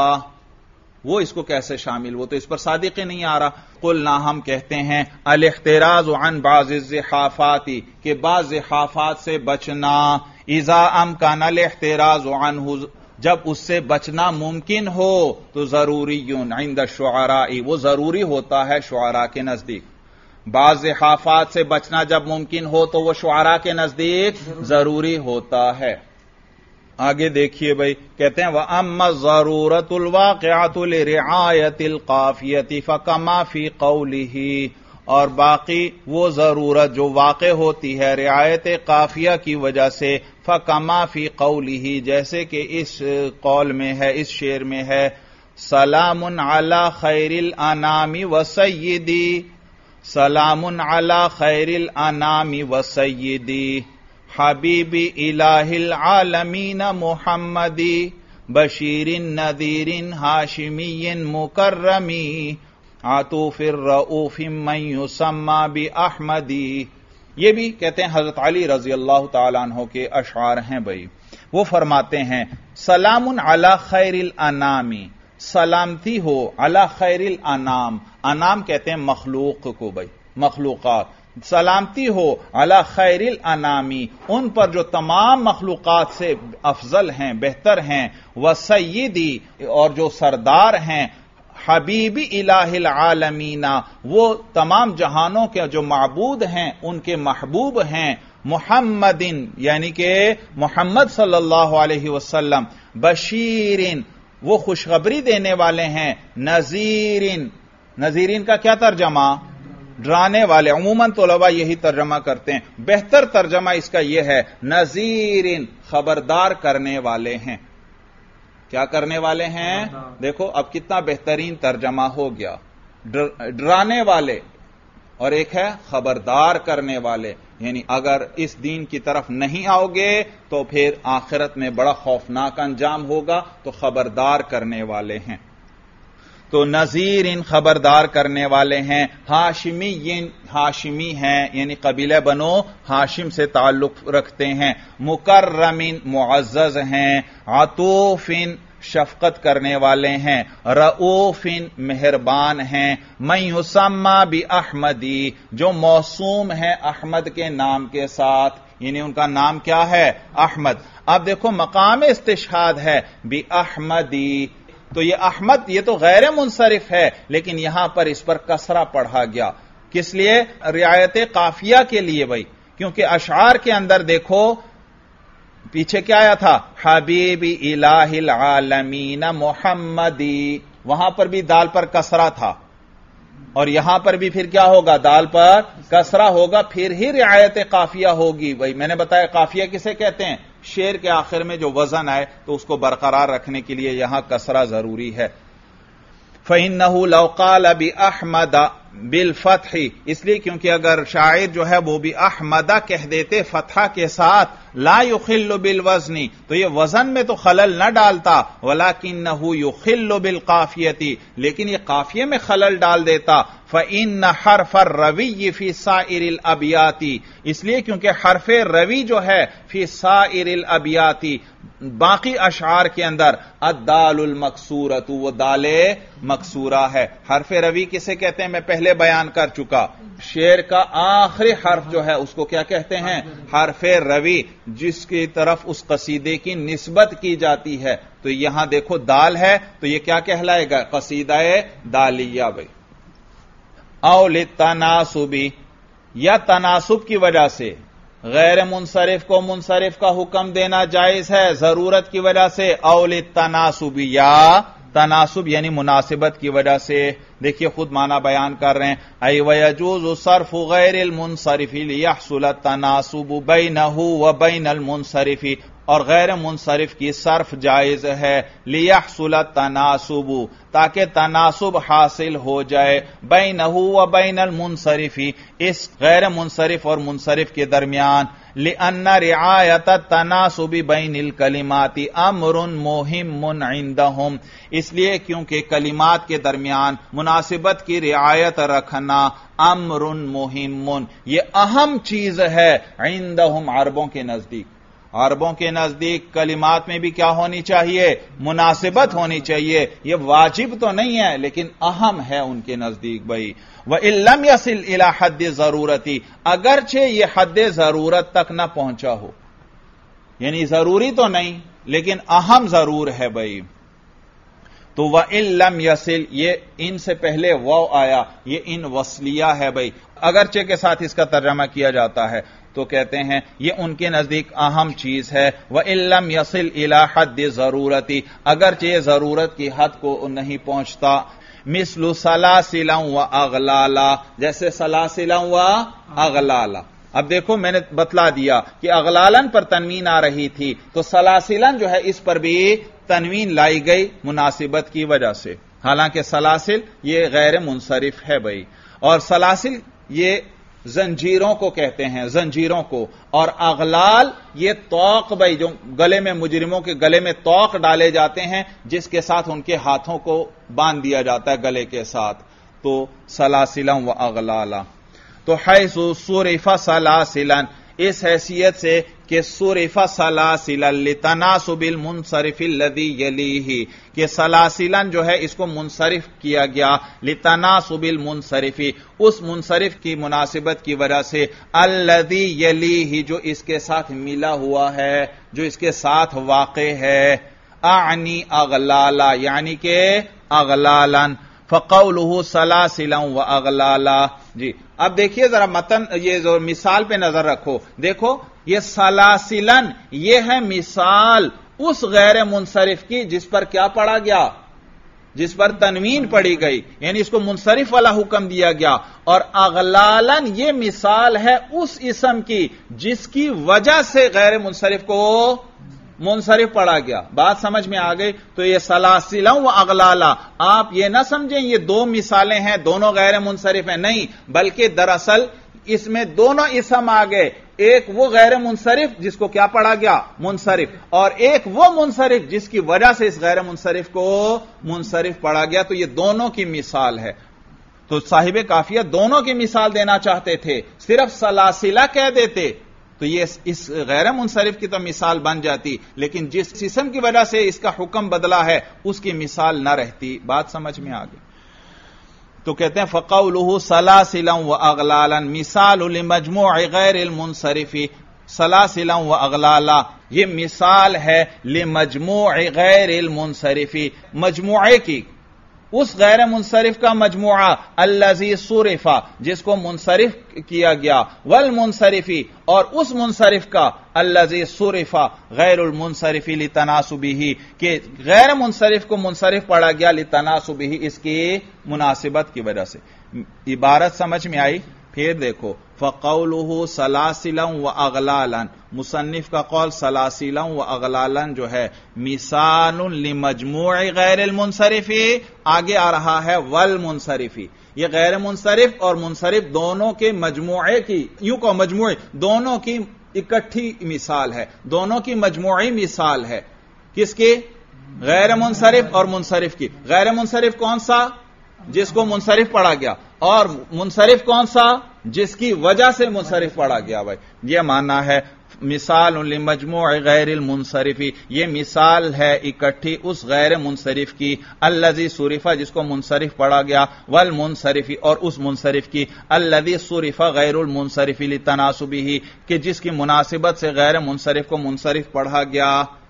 وہ اس کو کیسے شامل، وہ تو اس پر صادق ہی نہیں آ رہا۔ قلنا، ہم کہتے ہیں الاحتراز عن بعض الزحافات، کہ بعض زحافات سے بچنا، اذا امکن الاحتراز عنہ، جب اس سے بچنا ممکن ہو تو ضروری عند الشعراء، وہ ضروری ہوتا ہے شعراء کے نزدیک۔ بعض زحافات سے بچنا جب ممکن ہو تو وہ شعراء کے نزدیک ضروری ہوتا ہے۔ آگے دیکھیے بھائی، کہتے ہیں وَأَمَّا الضَّرُورَةُ الْوَاقِعَةُ لِرِعَایَةِ الْقَافِیَةِ فَكَمَا فِي قَوْلِهِ، اور باقی وہ ضرورت جو واقع ہوتی ہے رعایت قافیہ کی وجہ سے، فَكَمَا فِي قَوْلِهِ، جیسے کہ اس قول میں ہے، اس شعر میں ہے، سلام علی خیر الانام وسیدی، سلام علی خیر الانام وسیدی، حبیب الہ العالمین محمدی، بشیر نذیر ہاشمی مکرمی، عطوف الرؤوف من یسمی باحمدی۔ یہ بھی کہتے ہیں حضرت علی رضی اللہ تعالیٰ عنہ کے اشعار ہیں بھائی، وہ فرماتے ہیں سلام علی خیر الانامی، سلامتی ہو علی خیر الانام، انام کہتے ہیں مخلوق کو بھائی، مخلوقات، سلامتی ہو علی خیر الانامی، ان پر جو تمام مخلوقات سے افضل ہیں، بہتر ہیں، وسیدی، اور جو سردار ہیں، حبیب الہ العالمین، وہ تمام جہانوں کے جو معبود ہیں ان کے محبوب ہیں، محمدن، یعنی کہ محمد صلی اللہ علیہ وسلم، بشیرن، وہ خوشخبری دینے والے ہیں، نذیرن، نذیرین کا کیا ترجمہ؟ ڈرانے والے، عموماً طلباء یہی ترجمہ کرتے ہیں، بہتر ترجمہ اس کا یہ ہے نذیرن، خبردار کرنے والے ہیں۔ کیا کرنے والے ہیں؟ دیکھو اب کتنا بہترین ترجمہ ہو گیا، ڈرانے والے، اور ایک ہے خبردار کرنے والے، یعنی اگر اس دین کی طرف نہیں آؤ گے تو پھر آخرت میں بڑا خوفناک انجام ہوگا، تو خبردار کرنے والے ہیں۔ تو نذیر خبردار کرنے والے ہیں، ہاشمی ہاشمی ہیں یعنی قبیلہ بنو ہاشم سے تعلق رکھتے ہیں، مکرمین معزز ہیں، عطوفین شفقت کرنے والے ہیں، رؤوفین مہربان ہیں، من یسمی باحمدی جو موسوم ہے احمد کے نام کے ساتھ، یعنی ان کا نام کیا ہے؟ احمد۔ اب دیکھو مقام استشہاد ہے باحمدی، تو یہ احمد یہ تو غیر منصرف ہے، لیکن یہاں پر اس پر کسرہ پڑھا گیا، کس لیے؟ رعایت قافیہ کے لیے بھائی، کیونکہ اشعار کے اندر دیکھو پیچھے کیا آیا تھا؟ حبیبی الہ العالمین محمدی، وہاں پر بھی دال پر کسرہ تھا، اور یہاں پر بھی پھر کیا ہوگا؟ دال پر کسرہ ہوگا، پھر ہی رعایت قافیہ ہوگی بھائی۔ میں نے بتایا قافیہ کسے کہتے ہیں؟ شعر کے آخر میں جو وزن آئے تو اس کو برقرار رکھنے کے لیے یہاں کسرہ ضروری ہے۔ فَإِنَّهُ لَوْ قَالَ بِأَحْمَدَ بِالْفَتْحِ، اس لیے کیونکہ اگر شاعر جو ہے وہ بھی احمدہ کہہ دیتے فتحہ کے ساتھ، لا يخل بالوزن، تو یہ وزن میں تو خلل نہ ڈالتا، وَلَكِنَّهُ يُخِلُّ بِالْقَافِيَةِ، لیکن یہ قافیے میں خلل ڈال دیتا۔ فَإِنَّ حَرْفَ الرَّوِيِّ فِي سَائِرِ الْأَبْيَاتِ، اس لیے کیونکہ حرف روی جو ہے فی سائر الابیات باقی اشعار کے اندر، الدال المکسورۃ، وہ دال مکسورہ ہے۔ حرف روی کسے کہتے ہیں؟ میں پہلے بیان کر چکا، شعر کا آخری حرف جو ہے اس کو کیا کہتے ہیں؟ حرف روی، جس کی طرف اس قصیدے کی نسبت کی جاتی ہے۔ تو یہاں دیکھو دال ہے تو یہ کیا کہلائے گا؟ قصیدہ دالیہ بھائی۔ او للتناسبی، یا تناسب کی وجہ سے غیر منصرف کو منصرف کا حکم دینا جائز ہے ضرورت کی وجہ سے، او للتناسب، یا تناسب یعنی مناسبت کی وجہ سے۔ دیکھیے خود معنی بیان کر رہے ہیں، ای ویجوز صرف غیر المنصرف لیحصل التناسب بینہ وبین المنصرف، اور غیر منصرف کی صرف جائز ہے، لیحصل التناسب، تاکہ تناسب حاصل ہو جائے، بینہ وبین المنصرف، اس غیر منصرف اور منصرف کے درمیان، لأن رعایت التناسب بین الکلمات امر مہم عندہم، اس لیے کیونکہ کلمات کے درمیان مناسبت کی رعایت رکھنا امر مہم، یہ اہم چیز ہے، عندہم عربوں کے نزدیک۔ عربوں کے نزدیک کلمات میں بھی کیا ہونی چاہیے؟ مناسبت ہونی چاہیے، یہ واجب تو نہیں ہے لیکن اہم ہے ان کے نزدیک بھائی۔ وَإِن لَمْ يَصِلْ إِلَى حَدِّ الضَّرُورَةِ، اگرچہ یہ حد ضرورت تک نہ پہنچا ہو، یعنی ضروری تو نہیں لیکن اہم ضرور ہے بھائی۔ تو وَإِن لَمْ يَصِلْ، یہ ان سے پہلے واو آیا، یہ ان وصلیہ ہے بھائی، اگرچہ کے ساتھ اس کا ترجمہ کیا جاتا ہے تو کہتے ہیں یہ ان کے نزدیک اہم چیز ہے۔ وَإِن لَمْ يَصِلْ إِلَى حَدِّ الضَّرُورَةِ، اگرچہ یہ ضرورت کی حد کو نہیں پہنچتا، مثل سلاسلا واغلالا، جیسے سلاسلا واغلالا۔ اب دیکھو میں نے بتلا دیا کہ اغلالن پر تنوین آ رہی تھی تو سلاسلن جو ہے اس پر بھی تنوین لائی گئی مناسبت کی وجہ سے، حالانکہ سلاسل یہ غیر منصرف ہے بھائی، اور سلاسل یہ زنجیروں کو کہتے ہیں، زنجیروں کو، اور اغلال یہ توق بھائی، جو گلے میں مجرموں کے گلے میں توق ڈالے جاتے ہیں جس کے ساتھ ان کے ہاتھوں کو باندھ دیا جاتا ہے گلے کے ساتھ، تو سلاسلا و اغلالا۔ تو حیث صرف سلاسلا، اس حیثیت سے کہ صرف سلاسلا لتناسب المنصرف الذی یلیہ، کہ سلاسلا جو ہے اس کو منصرف کیا گیا لتناسب المنصرف، اس منصرف کی مناسبت کی وجہ سے، الذی یلیہ جو اس کے ساتھ ملا ہوا ہے، جو اس کے ساتھ واقع ہے، اعنی اغلالا یعنی کہ اغلالا، فقولہ سلاسلا واغلالا۔ جی اب دیکھیے ذرا متن، یہ جو مثال پہ نظر رکھو، دیکھو یہ سلاسلن یہ ہے مثال اس غیر منصرف کی جس پر کیا پڑا گیا؟ جس پر تنوین پڑی گئی، یعنی اس کو منصرف والا حکم دیا گیا، اور اغلالن یہ مثال ہے اس اسم کی جس کی وجہ سے غیر منصرف کو منصرف پڑا گیا۔ بات سمجھ میں آ گئی؟ تو یہ سلاسلا و اغلالا، آپ یہ نہ سمجھیں یہ دو مثالیں ہیں دونوں غیر منصرف ہیں، نہیں، بلکہ دراصل اس میں دونوں اسم آ گئے، ایک وہ غیر منصرف جس کو کیا پڑھا گیا؟ منصرف، اور ایک وہ منصرف جس کی وجہ سے اس غیر منصرف کو منصرف پڑھا گیا، تو یہ دونوں کی مثال ہے۔ تو صاحب قافیہ دونوں کی مثال دینا چاہتے تھے، صرف سلاسلہ کہہ دیتے تو یہ اس غیر منصرف کی تو مثال بن جاتی، لیکن جس اسم کی وجہ سے اس کا حکم بدلا ہے اس کی مثال نہ رہتی۔ بات سمجھ میں آ گئی؟ تو کہتے ہیں فقولہ سلاسلا واغلالا مثال لمجموع غیر المنصرف، سلاسلا واغلالا یہ مثال ہے لمجموع غیر المنصرف، مجموعے کی، اس غیر منصرف کا مجموعہ الذی صرف جس کو منصرف کیا گیا، والمنصرفی اور اس منصرف کا الذی صرف غیر المنصرف لتناسبہ کہ غیر منصرف کو منصرف پڑھا گیا لتناسبہ اس کی مناسبت کی وجہ سے۔ عبارت سمجھ میں آئی؟ پھر دیکھو فقولہ سلاسلا واغلالا، مصنف کا قول سلاسلا واغلالا جو ہے مثال لمجموع غیر المنصرف، آگے آ رہا ہے والمنصرفی، یہ غیر منصرف اور منصرف دونوں کے مجموعے کی، یوں کہ مجموعے دونوں کی اکٹھی مثال ہے، دونوں کی مجموعی مثال ہے۔ کس کی؟ غیر منصرف اور منصرف کی۔ غیر منصرف کون سا؟ جس کو منصرف پڑھا گیا، اور منصرف کون سا؟ جس کی وجہ سے منصرف پڑھا گیا۔ بھائی یہ ماننا ہے مثال لمجموع غیر المنصرف، یہ مثال ہے اکٹھی اس غیر منصرف کی، الذی صرف جس کو منصرف پڑھا گیا، والمنصرف اور اس منصرف کی الذی صرف غیر المنصرف لتناسبہ کہ جس کی مناسبت سے غیر منصرف کو منصرف پڑھا گیا۔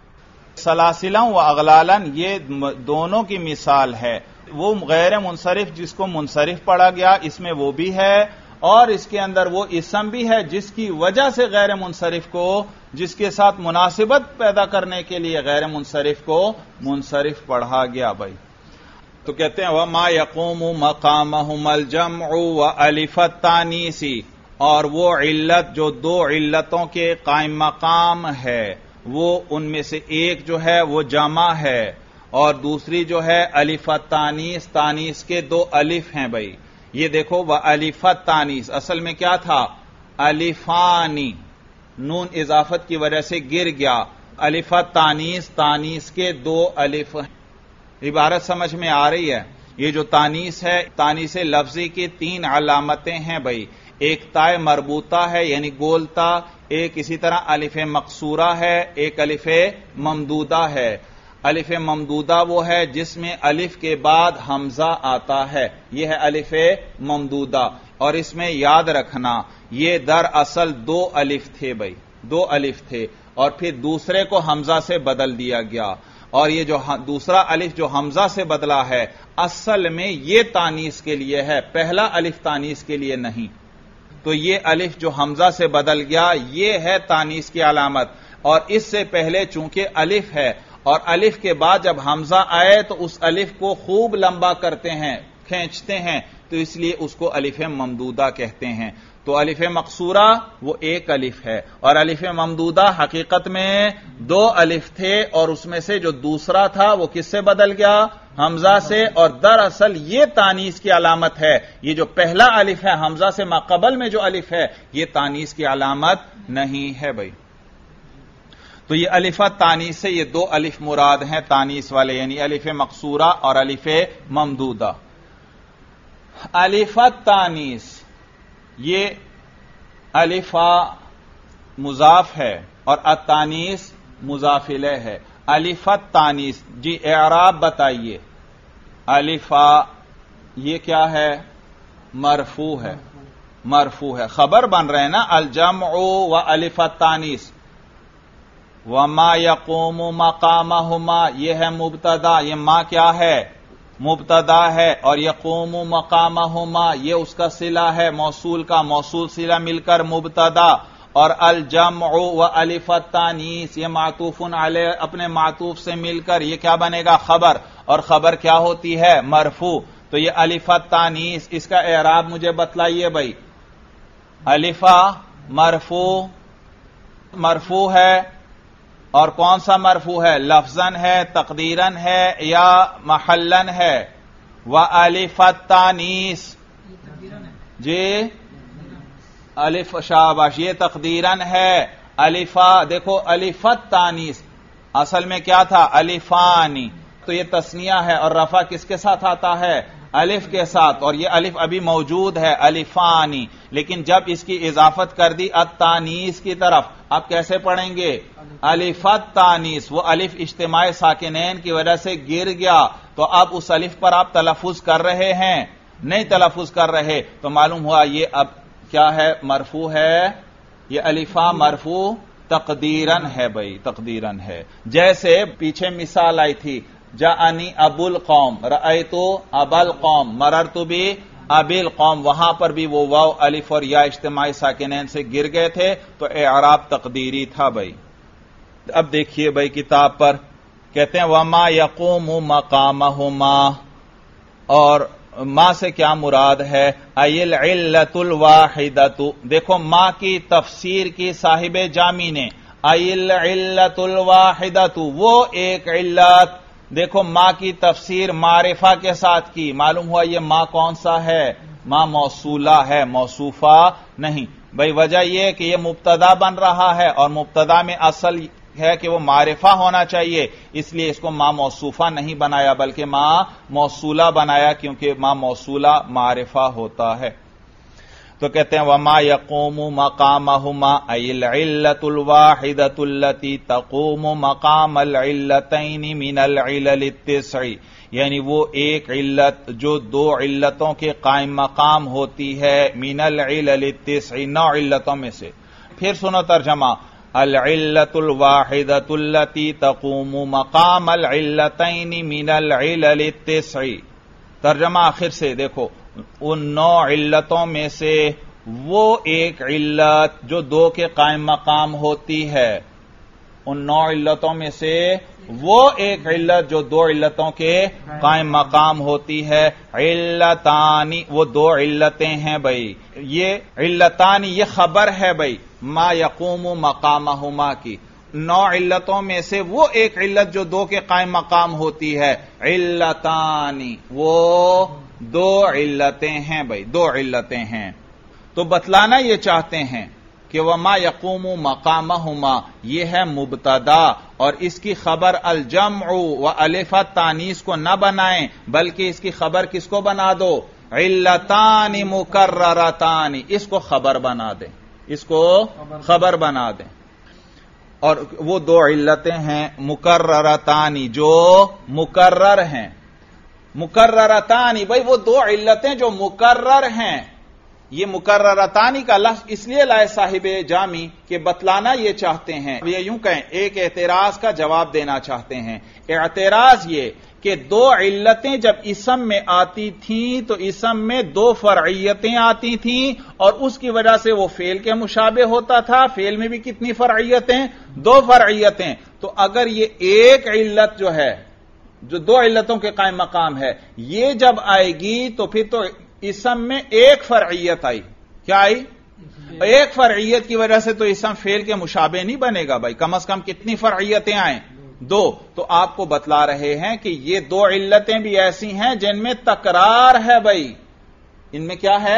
سلاسلا و اغلالا یہ دونوں کی مثال ہے، وہ غیر منصرف جس کو منصرف پڑھا گیا اس میں وہ بھی ہے، اور اس کے اندر وہ اسم بھی ہے جس کی وجہ سے غیر منصرف کو، جس کے ساتھ مناسبت پیدا کرنے کے لیے غیر منصرف کو منصرف پڑھا گیا۔ بھائی تو کہتے ہیں وَمَا يَقُومُ مَقَامَهُمَا الْجَمْعُ وَأَلِفَ التَّانِيثِ، اور وہ علت جو دو علتوں کے قائم مقام ہے، وہ ان میں سے ایک جو ہے وہ جمع ہے اور دوسری جو ہے الف التانیث، تانیث کے دو الف ہیں۔ بھائی یہ دیکھو وَأَلِفَ التَّانِيث اصل میں کیا تھا؟ الفانی، نون اضافت کی وجہ سے گر گیا، الف التانیث تانیث کے دو الف۔ عبارت سمجھ میں آ رہی ہے؟ یہ جو تانیث ہے، تانیث لفظی کی تین علامتیں ہیں بھائی، ایک تائے مربوطہ ہے یعنی گولتا، ایک اسی طرح الف مقصورہ ہے، ایک الف ممدودہ ہے۔ الف ممدودہ وہ ہے جس میں الف کے بعد حمزہ آتا ہے، یہ ہے الف ممدودہ، اور اس میں یاد رکھنا یہ دراصل دو الف تھے بھائی، دو الف تھے اور پھر دوسرے کو حمزہ سے بدل دیا گیا، اور یہ جو دوسرا الف جو حمزہ سے بدلا ہے اصل میں یہ تانیث کے لیے ہے، پہلا الف تانیث کے لیے نہیں۔ تو یہ الف جو حمزہ سے بدل گیا یہ ہے تانیث کی علامت، اور اس سے پہلے چونکہ الف ہے اور الف کے بعد جب حمزہ آئے تو اس الف کو خوب لمبا کرتے ہیں، کھینچتے ہیں، تو اس لیے اس کو الف ممدودہ کہتے ہیں۔ تو الف مقصورہ وہ ایک الف ہے، اور الف ممدودہ حقیقت میں دو الف تھے، اور اس میں سے جو دوسرا تھا وہ کس سے بدل گیا؟ حمزہ سے، اور دراصل یہ تانیث کی علامت ہے، یہ جو پہلا الف ہے حمزہ سے ماقبل میں جو الف ہے یہ تانیث کی علامت نہیں ہے بھائی۔ تو یہ الف تانیث سے یہ دو الف مراد ہیں تانیث والے، یعنی الف مقصورہ اور الف ممدودہ۔ الف تانیث یہ الف مضاف ہے اور التانیث مضاف الیہ ہے۔ الف تانیث جی اعراب بتائیے۔ الف یہ کیا ہے؟ مرفوع ہے، مرفوع ہے، خبر بن رہے ہیں نا، الجمع و الف التانیث۔ وما یقوم مقامہما یہ ہے مبتدا، یہ ما کیا ہے؟ مبتدا ہے، اور یقوم مقامہما یہ اس کا صلہ ہے، موصول کا موصول صلہ مل کر مبتدا، اور الجمع و الف التانیث یہ معطوف علیہ اپنے معطوف سے مل کر یہ کیا بنے گا؟ خبر، اور خبر کیا ہوتی ہے؟ مرفوع۔ تو یہ الف التانیث اس کا اعراب مجھے بتلائیے بھائی۔ الف مرفوع، مرفوع ہے، اور کون سا مرفوع ہے؟ لفظاً ہے، تقدیراً ہے، یا محلاً ہے؟ وَأَلِفَ التَّانِيث جی الف शाबाश, یہ तकदीरन है. अलिफा देखो अलिफत तानीस असल में क्या था अलिफानी, तो ये तस्निया है और रफा किसके साथ आता है अलिफ के साथ, और ये अलिफ अभी मौजूद है अलिफानी. लेकिन जब इसकी इजाफत कर दी अत्तानीस की तरफ, आप कैसे पढ़ेंगे अलिफत तानीस. वो अलिफ इज्तिमाए साकिनैन की वजह से गिर गया, तो अब उस अलिफ पर आप तलफ़ुज़ कर रहे हैं, नहीं तलफ़ुज़ कर रहे, तो मालूम हुआ ये अब क्या है मरफू है, ये अलिफा मरफू तकदीरन है भाई, तकदीरन है. जैसे पीछे मिसाल आई थी जाअनी अबुल कौम, रअयतु अबल कौम, मररतु बि अबिल कौम, वहां पर भी वो वाव अलिफ और या इज्तिमाई साकिनैन से गिर गए थे, तो एराब तकदीरी था भाई. अब देखिए भाई किताब पर कहते हैं वमा यकूमु मकामहुमा, और मां से क्या मुराद है अयल इल्लतुल वाहिदतु. देखो मां की तफसीर की साहिबे जामी ने अयल इल्लतुल वाहिदतु, वो एक इल्लत. देखो मां की तफसीर मारिफा के साथ की, मालूम हुआ ये मां कौन सा है, मां मौसूला है, मौसूफा नहीं भाई. वजह यह कि यह मुब्तदा बन रहा है और मुब्तदा में असल है कि वो मारिफा होना चाहिए, इसलिए इसको मां मौसूफा नहीं बनाया बल्कि मां मौसूला बनाया, क्योंकि मां मौसूला मारिफा होता है. तो कहते हैं वमा यकूमु मकामहुमा अयल इल्लतुल वाहिदतुल्लती तकूमु मकामल इल्लतैनि मिनल इल्लल तिस्ई, यानी वो एक इल्लत जो दो इल्लतों के कायम मकाम होती है, मिनल इल्लल तिस्ई, 9 इल्लतों में से. फिर सुनो तर्जमा अल इल्लतुल वाहिदतुल्लती तकूमु मकामल इल्लतैनि मिनल इल्लल तिस्ई. तर्जमा आखिर से देखो, उन 9 इल्लतों में से वो एक इल्लत जो 2 के कायम मकाम होती है, उन 9 इल्लतों में से वो एक इल्लत जो 2 इल्लतों के कायम मकाम होती है. इल्लतानी, वो 2 इल्लतें हैं भाई. ये इल्लतानी ये खबर है भाई मा यकूमु मकामहुमा की. 9 इल्लतों में से वो एक इल्लत जो 2 के कायम मकाम होती है. इल्लतानी, वो 2 इल्लतें हैं भाई, 2 इल्लतें हैं. तो बतलाना ये चाहते हैं कि वमा यकूमु मकामहुमा ये है मुब्तदा, और इसकी खबर अल जम्उ व अलिफत तानीस को न बनाएं, बल्कि इसकी खबर किसको बना दो इल्लतानी मुकर्ररतानी, इसको खबर बना दें, इसको खबर बना दें. और वो 2 इल्लतें हैं मुकर्ररतानी जो मुकर्रर हैं. मुकर्ररतानी भाई वो 2 इल्लतें जो मुकर्रर हैं. ये मुकर्ररतानी का लफ्ज इसलिए लाए साहिबे जामी कि बतलाना ये चाहते हैं, ये यूं कहें एक एतराज का जवाब देना चाहते हैं. एतराज ये कि 2 इल्लतें जब इसम में आती थीं तो इसम में 2 फरइयतें आती थीं, और उसकी वजह से वो फेल के मुशाबे होता था. फेल में भी कितनी फरइयतें 2 फरइयतें. तो अगर ये एक इल्लत जो है जो 2 इल्लतों के कायम मकाम है, ये जब आएगी तो फिर तो इसम में एक फरइयत आई. क्या आई? एक फरइयत की वजह से तो इसम फेल के मुशाबे नहीं बनेगा भाई. कम से कम कितनी फरइयतें आए 2. तो आपको बतला रहे हैं कि ये 2 इल्लतें भी ऐसी हैं जिनमें तकरार है भाई. इनमें क्या है?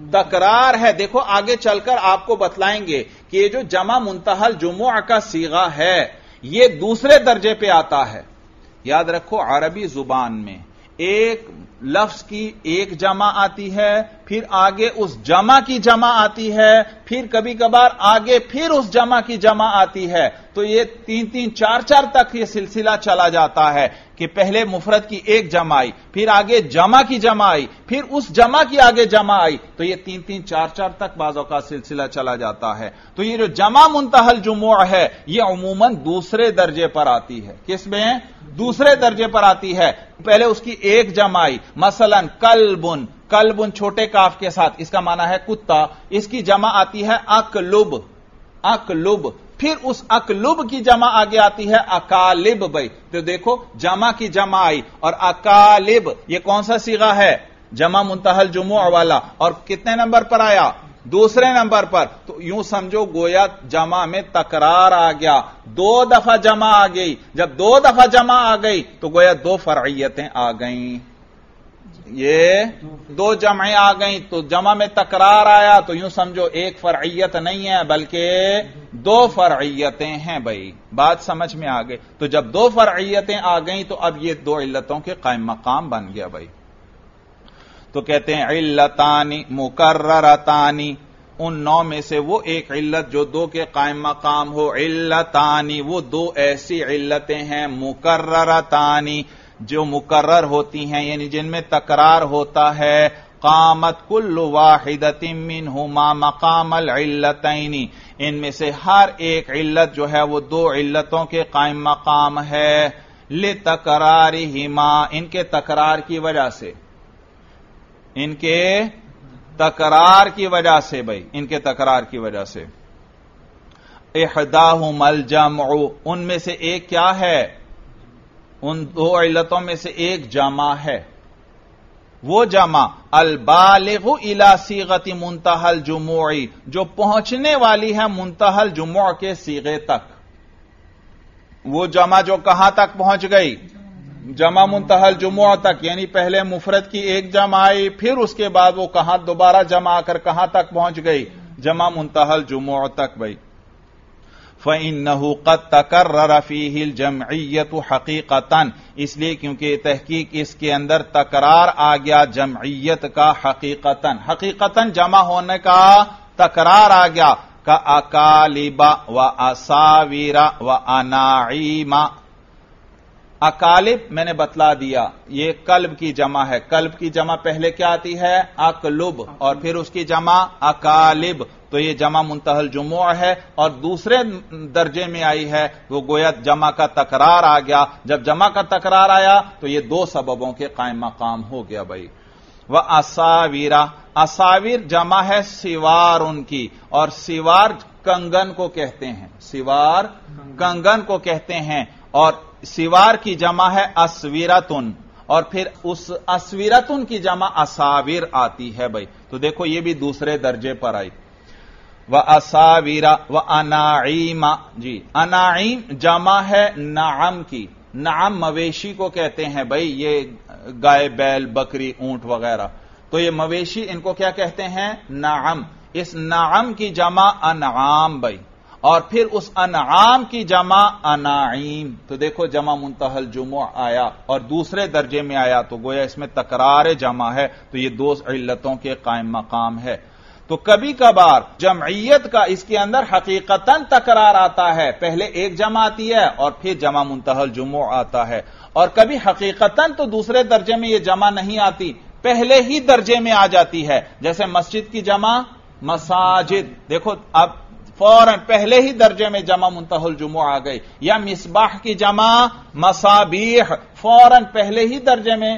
तकरार है. देखो आगे चलकर आपको बतलाएंगे कि ये जो जमा मुंतहल जुमुअ का सीगा है ये दूसरे दर्जे पे आता है. याद रखो अरबी जुबान में एक लफ्ज की एक जमा आती है, फिर आगे उस जमा की जमा आती है, फिर कभी कभार आगे फिर उस जमा की जमा आती है. तो ये 3-3, 4-4 तक ये सिलसिला चला जाता है कि पहले मुफरद की एक जमा आई, फिर आगे जमा की जमा आई, फिर उस जमा की आगे जमा आई. तो ये 3-3, 4-4 तक बाज़ों का सिलसिला चला जाता है. तो ये जो जमा मुंतहल जुमुअ है ये अमूमन दूसरे दर्जे पर आती है. किसमें? दूसरे दर्जे पर आती है. पहले उसकी एक जमा आई, मसलन कल्बुन, कल्बुन छोटे काफ के साथ, इसका माना है कुत्ता. इसकी जमा आती है अकलुब, अकलुब. फिर उस अकलुब की जमा आगे आती है अकालिब भाई. तो देखो जमा की जमा आई और अकालिब, ये कौन सा सीगा है? जमा मुंतहल जुमुअ वाला. और कितने नंबर पर आया? दूसरे नंबर पर. तो यूं समझो गोया जमा में तकरार आ गया, 2 दफा जमा आ गई. जब 2 दफा जमा आ गई तो गोया 2 फरइयतें आ गईं. یہ دو جمعیں آ گئیں تو جمع میں تکرار آیا تو یوں سمجھو ایک فرعیت نہیں ہے بلکہ دو فرعیتیں ہیں بھائی. بات سمجھ میں آ گئی. تو جب دو فرعیتیں آ گئیں تو اب یہ دو علتوں کے قائم مقام بن گیا بھائی. تو کہتے ہیں علتانی مکررتانی، ان نو میں سے وہ ایک علت جو دو کے قائم مقام ہو. علتانی وہ دو ایسی علتیں ہیں مکررتانی جو مقرر ہوتی ہیں، یعنی جن میں تکرار ہوتا ہے. قامت کل واحدۃ منہما مقام العلتین، ان میں سے ہر ایک علت جو ہے وہ دو علتوں کے قائم مقام ہے. لتکرارہما، ان کے تکرار کی وجہ سے، ان کے تکرار کی وجہ سے بھائی، ان کے تکرار کی وجہ سے. احداہما الجمع، ان میں سے ایک کیا ہے؟ ان دو علتوں میں سے ایک جمع ہے. وہ جمع البالغ الی صیغۃ منتہی الجموع، جو پہنچنے والی ہے منتہی الجموع کے صیغے تک. وہ جمع جو کہاں تک پہنچ گئی؟ جمع منتہی الجموع تک، یعنی پہلے مفرد کی ایک جمع آئی، پھر اس کے بعد وہ کہاں دوبارہ جمع آ کر کہاں تک پہنچ گئی؟ جمع منتہی الجموع تک بھائی. فَإِنَّهُ قَدْ تَكَرَّرَ فِيهِ الْجَمْعِيَّةُ حَقِيقَةً، اس لیے کیونکہ تحقیق اس کے اندر تکرار آ گیا جمعیت کا حقیقتاً، حقیقتاً جمع ہونے کا تکرار آ گیا. كَأَكَالِبَ وَأَسَاوِرَ وَأَنَاعِيمَ. اکالب میں نے بتلا دیا یہ کلب کی جمع ہے. کلب کی جمع پہلے کیا آتی ہے؟ اکلب، اور پھر اس کی جمع اکالب. تو یہ جمع منتہی الجموع ہے اور دوسرے درجے میں آئی ہے، وہ گویا جمع کا تکرار آ گیا. جب جمع کا تکرار آیا تو یہ دو سببوں کے قائم مقام ہو گیا بھائی. وَأَسَاوِرَ، اساویر جمع ہے سوار ان کی، اور سوار کنگن کو کہتے ہیں. سوار کنگن کو کہتے ہیں، اور سوار کی جمع ہے اسویرتن، اور پھر اس اسویرتن کی جمع اساویر آتی ہے بھائی. تو دیکھو یہ بھی دوسرے درجے پر آئی. وَأَسَاوِرَ وَأَنَاعِيمَ، جی اناعیم جمع ہے نعم کی. نعم مویشی کو کہتے ہیں بھائی، یہ گائے بیل بکری اونٹ وغیرہ. تو یہ مویشی ان کو کیا کہتے ہیں؟ نعم. اس نعم کی جمع انعام بھائی، اور پھر اس انعام کی جمع اناعیم. تو دیکھو جمع منتہی الجموع آیا اور دوسرے درجے میں آیا تو گویا اس میں تکرار جمع ہے. تو یہ دو علتوں کے قائم مقام ہے. تو کبھی کبھار جمعیت کا اس کے اندر حقیقتاً تکرار آتا ہے، پہلے ایک جمع آتی ہے اور پھر جمع منتہی الجموع آتا ہے. اور کبھی حقیقتاً تو دوسرے درجے میں یہ جمع نہیں آتی، پہلے ہی درجے میں آ جاتی ہے. جیسے مسجد کی جمع مساجد، دیکھو اب فوراً پہلے ہی درجے میں جمع منتہی الجموع آ گئی. یا مصباح کی جمع مصابیح، فوراً پہلے ہی درجے میں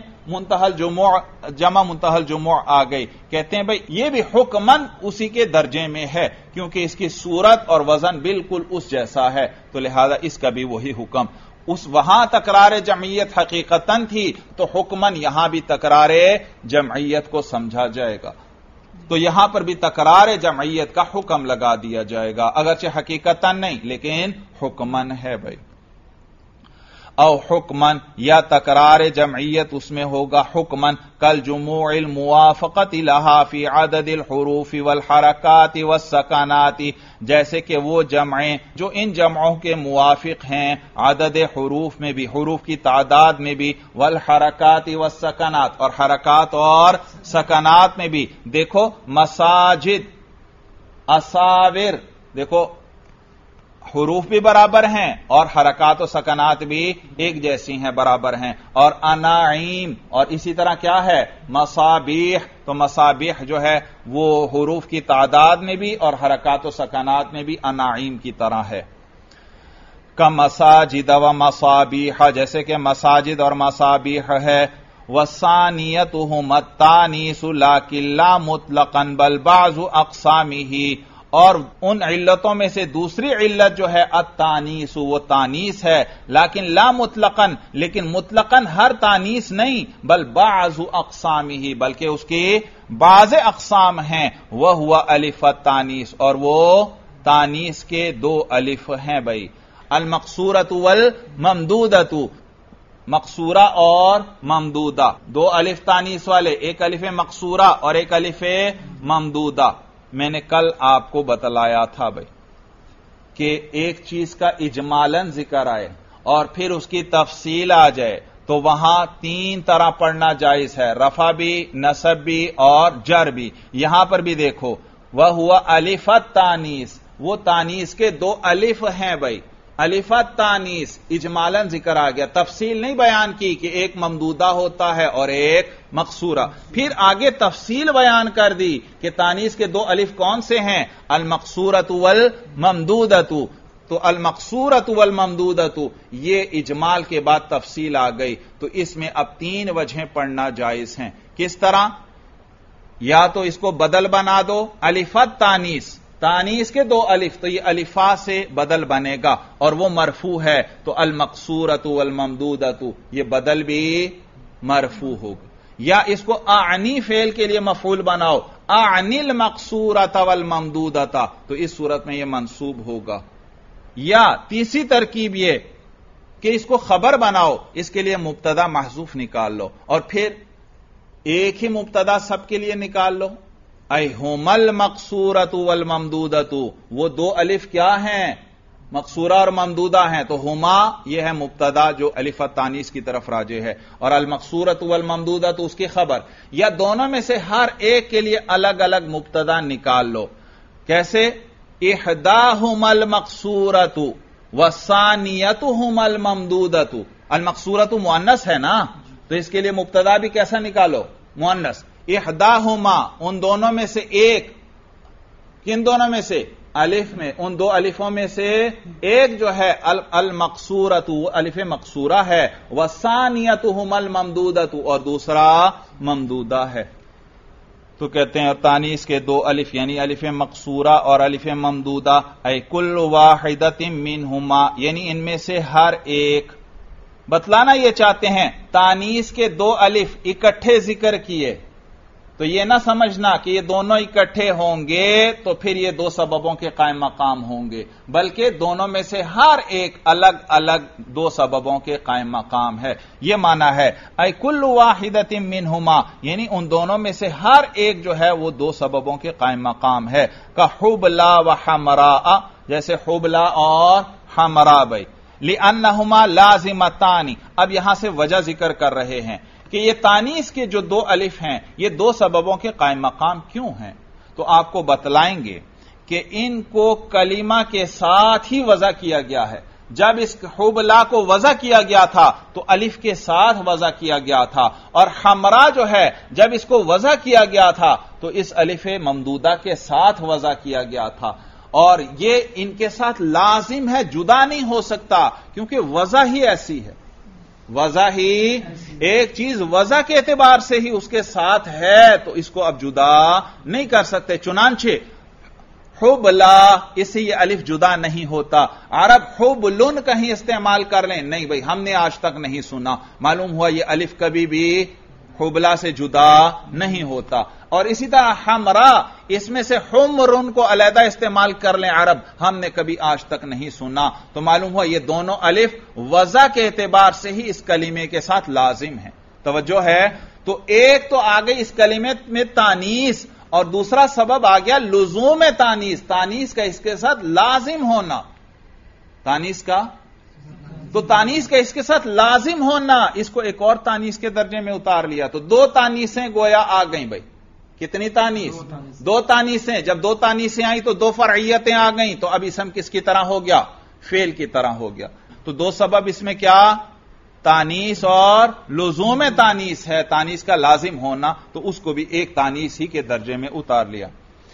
جمع منتہی الجموع آ گئی. کہتے ہیں بھئی یہ بھی حکماً اسی کے درجے میں ہے، کیونکہ اس کی صورت اور وزن بالکل اس جیسا ہے، تو لہذا اس کا بھی وہی حکم. اس وہاں تکرار جمعیت حقیقتاً تھی تو حکماً یہاں بھی تکرار جمعیت کو سمجھا جائے گا. تو یہاں پر بھی تکرار جمعیت کا حکم لگا دیا جائے گا، اگرچہ حقیقتاً نہیں لیکن حکماً ہے بھائی. او حکماً، یا تکرار جمعیت اس میں ہوگا حکماً، کل جموع الموافقت لہا فی عدد الحروف والحرکات والسکنات، جیسے کہ وہ جمعیں جو ان جمعوں کے موافق ہیں عدد حروف میں بھی، حروف کی تعداد میں بھی، والحرکات والسکنات، اور حرکات اور سکنات میں بھی. دیکھو مساجد، اساور، دیکھو حروف بھی برابر ہیں اور حرکات و سکنات بھی ایک جیسی ہیں، برابر ہیں. اور اناعیم، اور اسی طرح کیا ہے؟ مصابیح. تو مصابیح جو ہے وہ حروف کی تعداد میں بھی اور حرکات و سکنات میں بھی اناعیم کی طرح ہے. کمساجد و مصابیح، جیسے کہ مساجد اور مصابیح ہے. وثانیتہم التانیث لکن لا مطلقا بل بعض اقسامہ، اور ان علتوں میں سے دوسری علت جو ہے التانیث، وہ تانیث ہے، لیکن لا مطلقاً، لیکن مطلقاً ہر تانیث نہیں، بل بعض اقسامہ، بلکہ اس کے بعض اقسام ہیں. وہو الف التانیث، اور وہ تانیث کے دو الف ہیں بھائی. المقصورۃ والممدودۃ، مقصورہ اور ممدودہ، دو الف تانیس والے، ایک الف مقصورہ اور ایک الف ممدودہ۔ میں نے کل آپ کو بتلایا تھا بھائی کہ ایک چیز کا اجمالاً ذکر آئے اور پھر اس کی تفصیل آ جائے تو وہاں تین طرح پڑھنا جائز ہے، رفع بھی، نصب بھی اور جر بھی۔ یہاں پر بھی دیکھو وہ ہوا الف التانیس، وہ تانیس کے دو الف ہیں بھائی، الف التانیس اجمالاً ذکر آ گیا، تفصیل نہیں بیان کی کہ ایک ممدودہ ہوتا ہے اور ایک مقصورہ۔ پھر آگے تفصیل بیان کر دی کہ تانیس کے دو الف کون سے ہیں، المقصورۃ والممدودۃ، تو المقصورۃ والممدودۃ یہ اجمال کے بعد تفصیل آ گئی، تو اس میں اب تین وجہیں پڑھنا جائز ہیں۔ کس طرح؟ یا تو اس کو بدل بنا دو، الف التانیس، تانیس کے دو الف تو یہ الفا سے بدل بنے گا اور وہ مرفوع ہے، تو المقصورۃ والممدودۃ یہ بدل بھی مرفوع ہوگا۔ یا اس کو اعنی فعل کے لیے مفعول بناؤ، اعنی المقصورۃ والممدودۃ، تو اس صورت میں یہ منصوب ہوگا۔ یا تیسری ترکیب یہ کہ اس کو خبر بناؤ، اس کے لیے مبتدا محذوف نکال لو اور پھر ایک ہی مبتدا سب کے لیے نکال لو، ایہما المقصورۃ والممدودۃ، وہ دو الف کیا ہیں، مقصورہ اور ممدودہ ہیں، تو ہما یہ ہے مبتدا جو الف التانیس کی طرف راجع ہے، اور المقصورۃ والممدودۃ اس کی خبر، یا دونوں میں سے ہر ایک کے لیے الگ الگ مبتدا نکال لو۔ کیسے؟ احداہما المقصورۃ والثانیتہما الممدودۃ، المقصورۃ مؤنث ہے نا، تو اس کے لیے مبتدا بھی کیسا نکالو، مؤنث۔ احداہما ان دونوں میں سے ایک، کن دونوں میں سے، الف میں، ان دو الفوں میں سے ایک جو ہے المقصورۃ الف مقصورہ ہے، والثانیتہما الممدودۃ اور دوسرا ممدودہ ہے۔ تو کہتے ہیں تانیس کے دو الف یعنی الف مقصورہ اور الف ممدودہ، اے کل واحدۃ منہما یعنی ان میں سے ہر ایک، بتلانا یہ چاہتے ہیں تانیس کے دو الف اکٹھے ذکر کیے تو یہ نہ سمجھنا کہ یہ دونوں اکٹھے ہوں گے تو پھر یہ دو سببوں کے قائم مقام ہوں گے، بلکہ دونوں میں سے ہر ایک الگ الگ دو سببوں کے قائم مقام ہے، یہ معنی ہے اے کل واحدۃ منہما یعنی ان دونوں میں سے ہر ایک جو ہے وہ دو سببوں کے قائم مقام ہے، کہ حبلا و حمراء، جیسے حبلا اور حمراء بھائی، لأنہما لازمتان، اب یہاں سے وجہ ذکر کر رہے ہیں کہ یہ تانیس کے جو دو الف ہیں یہ دو سببوں کے قائم مقام کیوں ہیں، تو آپ کو بتلائیں گے کہ ان کو کلمہ کے ساتھ ہی وضع کیا گیا ہے۔ جب اس حبلا کو وضع کیا گیا تھا تو الف کے ساتھ وضع کیا گیا تھا، اور حمراء جو ہے جب اس کو وضع کیا گیا تھا تو اس الف ممدودہ کے ساتھ وضع کیا گیا تھا، اور یہ ان کے ساتھ لازم ہے، جدا نہیں ہو سکتا کیونکہ وضع ہی ایسی ہے، وضع ہی ایک چیز وضع کے اعتبار سے ہی اس کے ساتھ ہے تو اس کو اب جدا نہیں کر سکتے، چنانچہ حبلا اس سے یہ الف جدا نہیں ہوتا۔ عرب حبلن کہیں استعمال کر لیں، نہیں بھائی ہم نے آج تک نہیں سنا، معلوم ہوا یہ الف کبھی بھی حبلا سے جدا نہیں ہوتا۔ اور اسی طرح حمراء اس میں سے حمرن کو علیحدہ استعمال کر لیں عرب، ہم نے کبھی آج تک نہیں سنا، تو معلوم ہوا یہ دونوں الف وضع کے اعتبار سے ہی اس کلمے کے ساتھ لازم ہیں۔ توجہ ہے؟ تو ایک تو آ گئی اس کلمے میں تانیس اور دوسرا سبب آ گیا لزوم تانیس، تانیس کا اس کے ساتھ لازم ہونا، تانیس کا تو تانیس کا اس کے ساتھ لازم ہونا، اس کو ایک اور تانیس کے درجے میں اتار لیا تو دو تانیسیں گویا آ گئیں بھائی۔ کتنی تانیس؟ دو تانیسیں، جب دو تانیسیں آئیں تو دو فرعیتیں آ گئیں، تو اب اسم کس کی طرح ہو گیا؟ فعل کی طرح ہو گیا۔ تو دو سبب اس میں کیا؟ تانیس اور لزوم تانیس ہے، تانیس کا لازم ہونا، تو اس کو بھی ایک تانیس ہی کے درجے میں اتار لیا۔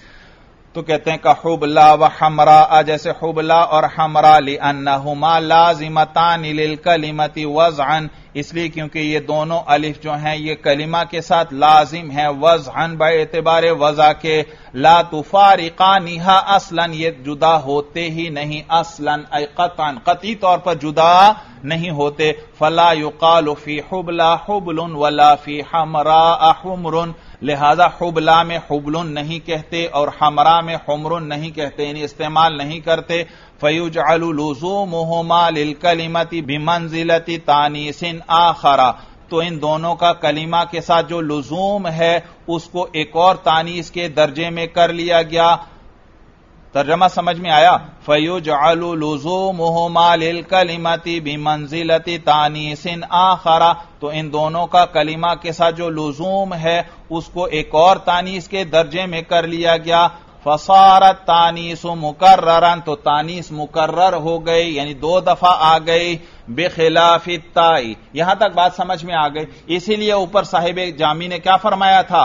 تو کہتے ہیں کہ حبلا و حمراء، جیسے حبلا اور حمراء، لأنہما لازمتان للکلمۃ وضعا، اس لیے کیونکہ یہ دونوں الف جو ہیں یہ کلمہ کے ساتھ لازم ہیں وضعا باعتبار وضع کے، لا تفارقانہا اصلا، یہ جدا ہوتے ہی نہیں، اصلا ای قطعا، قطعی طور پر جدا نہیں ہوتے، فلا یقال فی حبلا حبل ولا فی حمراء حمر، لہذا حبلا میں حبل نہیں کہتے اور حمرا میں حمر نہیں کہتے، یعنی استعمال نہیں کرتے. فیجعل لزومہما للکلمۃ بمنزلۃ تانیث آخر، تو ان دونوں کا کلمہ کے ساتھ جو لزوم ہے اس کو ایک اور تانیث کے درجے میں کر لیا گیا. ترجمہ سمجھ میں آیا؟ فَيُجْعَلُ لُزُومُهُمَا لِلْكَلِمَةِ بِمَنزِلَةِ تَانِيثٍ آخَرَ، تو ان دونوں کا کلمہ کے ساتھ جو لزوم ہے اس کو ایک اور تانیث کے درجے میں کر لیا گیا. فَصَارَتْ تَانِيثُ مُكَرَّرًا، تو تانیث مکرر ہو گئی، یعنی دو دفعہ آ گئی. بخلاف التاء، یہاں تک بات سمجھ میں آ گئی. اسی لیے اوپر صاحب جامی نے کیا فرمایا تھا؟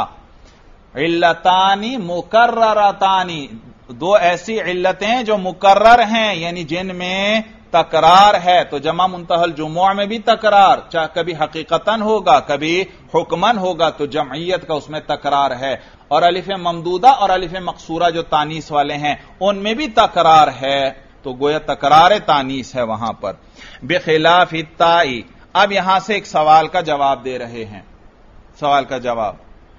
علتانی مکررتانی، دو ایسی علتیں جو مکرر ہیں، یعنی جن میں تکرار ہے. تو جمع منتہی الجموع میں بھی تکرار، چاہے کبھی حقیقتاً ہوگا کبھی حکماً ہوگا، تو جمعیت کا اس میں تکرار ہے. اور الف ممدودہ اور الف مقصورہ جو تانیث والے ہیں ان میں بھی تکرار ہے، تو گویا تکرار تانیث ہے وہاں پر. بخلاف التاء، اب یہاں سے ایک سوال کا جواب دے رہے ہیں. سوال کا جواب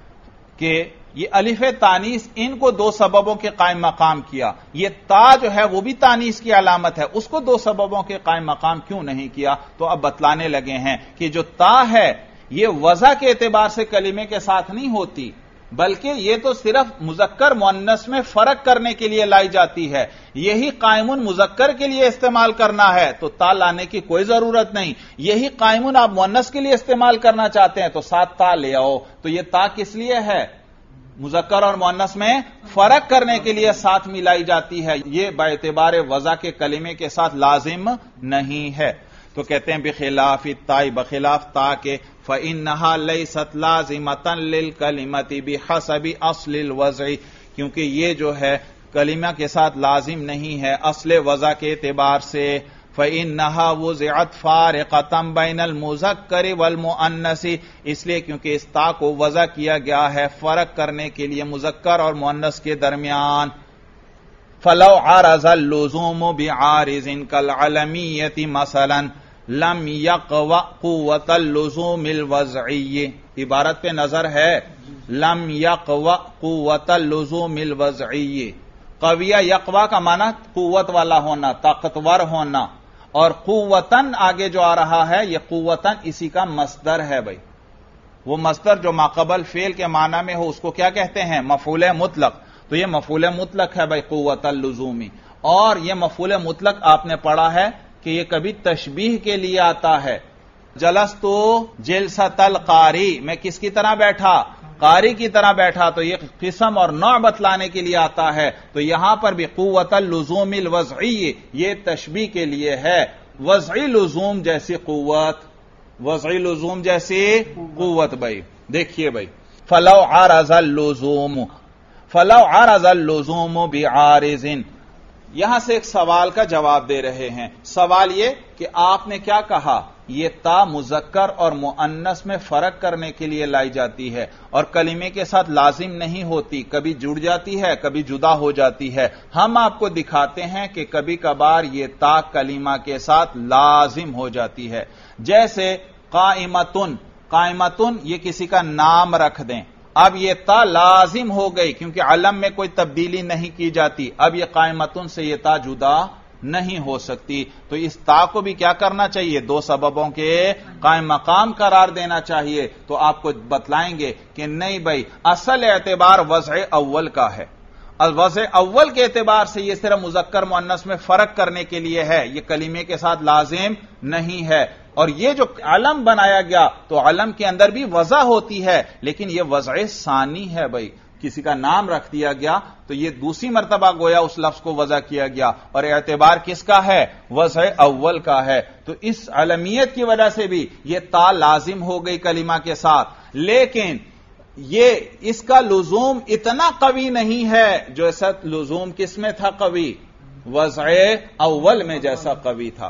کہ یہ الف تانیث ان کو دو سببوں کے قائم مقام کیا، یہ تا جو ہے وہ بھی تانیث کی علامت ہے، اس کو دو سببوں کے قائم مقام کیوں نہیں کیا؟ تو اب بتلانے لگے ہیں کہ جو تا ہے یہ وضع کے اعتبار سے کلمے کے ساتھ نہیں ہوتی، بلکہ یہ تو صرف مذکر مؤنث میں فرق کرنے کے لیے لائی جاتی ہے. یہی قائم مذکر کے لیے استعمال کرنا ہے تو تا لانے کی کوئی ضرورت نہیں. یہی قائم آپ مؤنث کے لیے استعمال کرنا چاہتے ہیں تو ساتھ تا لے آؤ. تو یہ تا کس لیے ہے؟ مذکر اور مؤنث میں فرق کرنے کے لیے ساتھ ملائی جاتی ہے، یہ باعتبار وضع کے کلمے کے ساتھ لازم نہیں ہے. تو کہتے ہیں بخلاف التاء، بخلاف تا کے، فإنها ليست لازمة للكلمة بحسب اصل الوضع، کیونکہ یہ جو ہے کلمہ کے ساتھ لازم نہیں ہے اصل وضع کے اعتبار سے. فإنها وضعت فارقة بين المذكر والمؤنث، اس لیے کیونکہ اس تا کو وضع کیا گیا ہے فرق کرنے کے لیے مذکر اور مؤنث کے درمیان. فلو عرض اللزوم بعارض كالعلمية مثلا لم يقوى قوة اللزوم الوضعي، عبارت پہ نظر ہے. لم يقوى قوة اللزوم الوضعي، قویہ یقوا کا معنی قوت والا ہونا، طاقتور ہونا، اور قوتن آگے جو آ رہا ہے یہ قوتن اسی کا مصدر ہے. بھائی وہ مصدر جو ماقبل فعل کے معنی میں ہو اس کو کیا کہتے ہیں؟ مفعول مطلق. تو یہ مفعول مطلق ہے بھائی قوت اللزومی. اور یہ مفعول مطلق آپ نے پڑھا ہے کہ یہ کبھی تشبیہ کے لیے آتا ہے. جلستو جلسۃ القاری، میں کس کی طرح بیٹھا؟ قاری کی طرح بیٹھا. تو یہ قسم اور نوع بتلانے کے لیے آتا ہے. تو یہاں پر بھی قوت اللزوم الوضعی یہ تشبیہ کے لیے ہے. وضعی لزوم جیسی قوت، وضعی لزوم جیسی قوت. بھائی دیکھیے بھائی، فلو عرض اللزوم، فلو عرض اللزوم بعارض، یہاں سے ایک سوال کا جواب دے رہے ہیں. سوال یہ کہ آپ نے کیا کہا؟ یہ تا مذکر اور مؤنث میں فرق کرنے کے لیے لائی جاتی ہے اور کلمے کے ساتھ لازم نہیں ہوتی، کبھی جڑ جاتی ہے کبھی جدا ہو جاتی ہے. ہم آپ کو دکھاتے ہیں کہ کبھی کبھار یہ تا کلمہ کے ساتھ لازم ہو جاتی ہے. جیسے قائمتن، قائمتن یہ کسی کا نام رکھ دیں، اب یہ تا لازم ہو گئی کیونکہ علم میں کوئی تبدیلی نہیں کی جاتی. اب یہ قائمتن سے یہ تا جدا نہیں ہو سکتی. تو اس تا کو بھی کیا کرنا چاہیے؟ دو سببوں کے قائم مقام قرار دینا چاہیے. تو آپ کو بتلائیں گے کہ نہیں بھائی، اصل اعتبار وضع اول کا ہے. وضع اول کے اعتبار سے یہ صرف مذکر مؤنث میں فرق کرنے کے لیے ہے، یہ کلمے کے ساتھ لازم نہیں ہے. اور یہ جو علم بنایا گیا تو علم کے اندر بھی وضع ہوتی ہے، لیکن یہ وضع ثانی ہے. بھائی کسی کا نام رکھ دیا گیا تو یہ دوسری مرتبہ گویا اس لفظ کو وضع کیا گیا، اور اعتبار کس کا ہے؟ وضع اول کا ہے. تو اس علمیت کی وجہ سے بھی یہ تا لازم ہو گئی کلمہ کے ساتھ. لیکن یہ اس کا لزوم اتنا قوی نہیں ہے جو ایسا لزوم کس میں تھا قوی؟ وضع اول میں جیسا قوی تھا.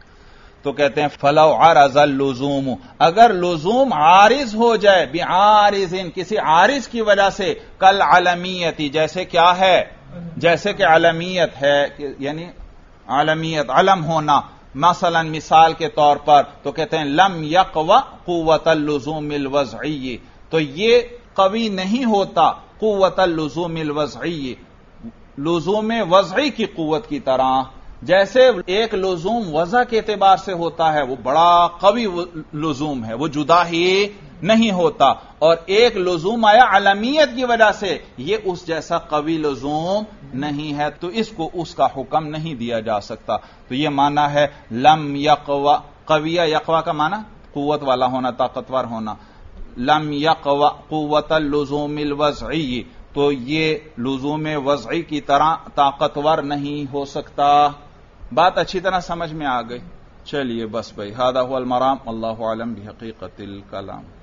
تو کہتے ہیں فلو عرض اللزوم، اگر لزوم عارض ہو جائے بعارض، کسی عارض کی وجہ سے، کل علمیتی، جیسے کیا ہے؟ جیسے کہ علمیت ہے، یعنی علمیت علم ہونا، مثلا مثال کے طور پر. تو کہتے ہیں لم یقوى قوت اللزوم الوضعی، تو یہ قوی نہیں ہوتا قوت اللزوم الوضعی، لزوم وضعی کی قوت کی طرح. جیسے ایک لزوم وضع کے اعتبار سے ہوتا ہے وہ بڑا قوی لزوم ہے، وہ جدا ہی نہیں ہوتا، اور ایک لزوم آیا علمیت کی وجہ سے، یہ اس جیسا قوی لزوم نہیں ہے، تو اس کو اس کا حکم نہیں دیا جا سکتا. تو یہ معنی ہے لم یقوا. قویہ یقوا کا معنی قوت والا ہونا، طاقتور ہونا. لم یقوا قوت اللزوم الوضعی، تو یہ لزوم وضعی کی طرح طاقتور نہیں ہو سکتا. بات اچھی طرح سمجھ میں آ گئی. چلیے بس بھائی، ھذا ھو المرام، اللہ اعلم بحقیقت الکلام.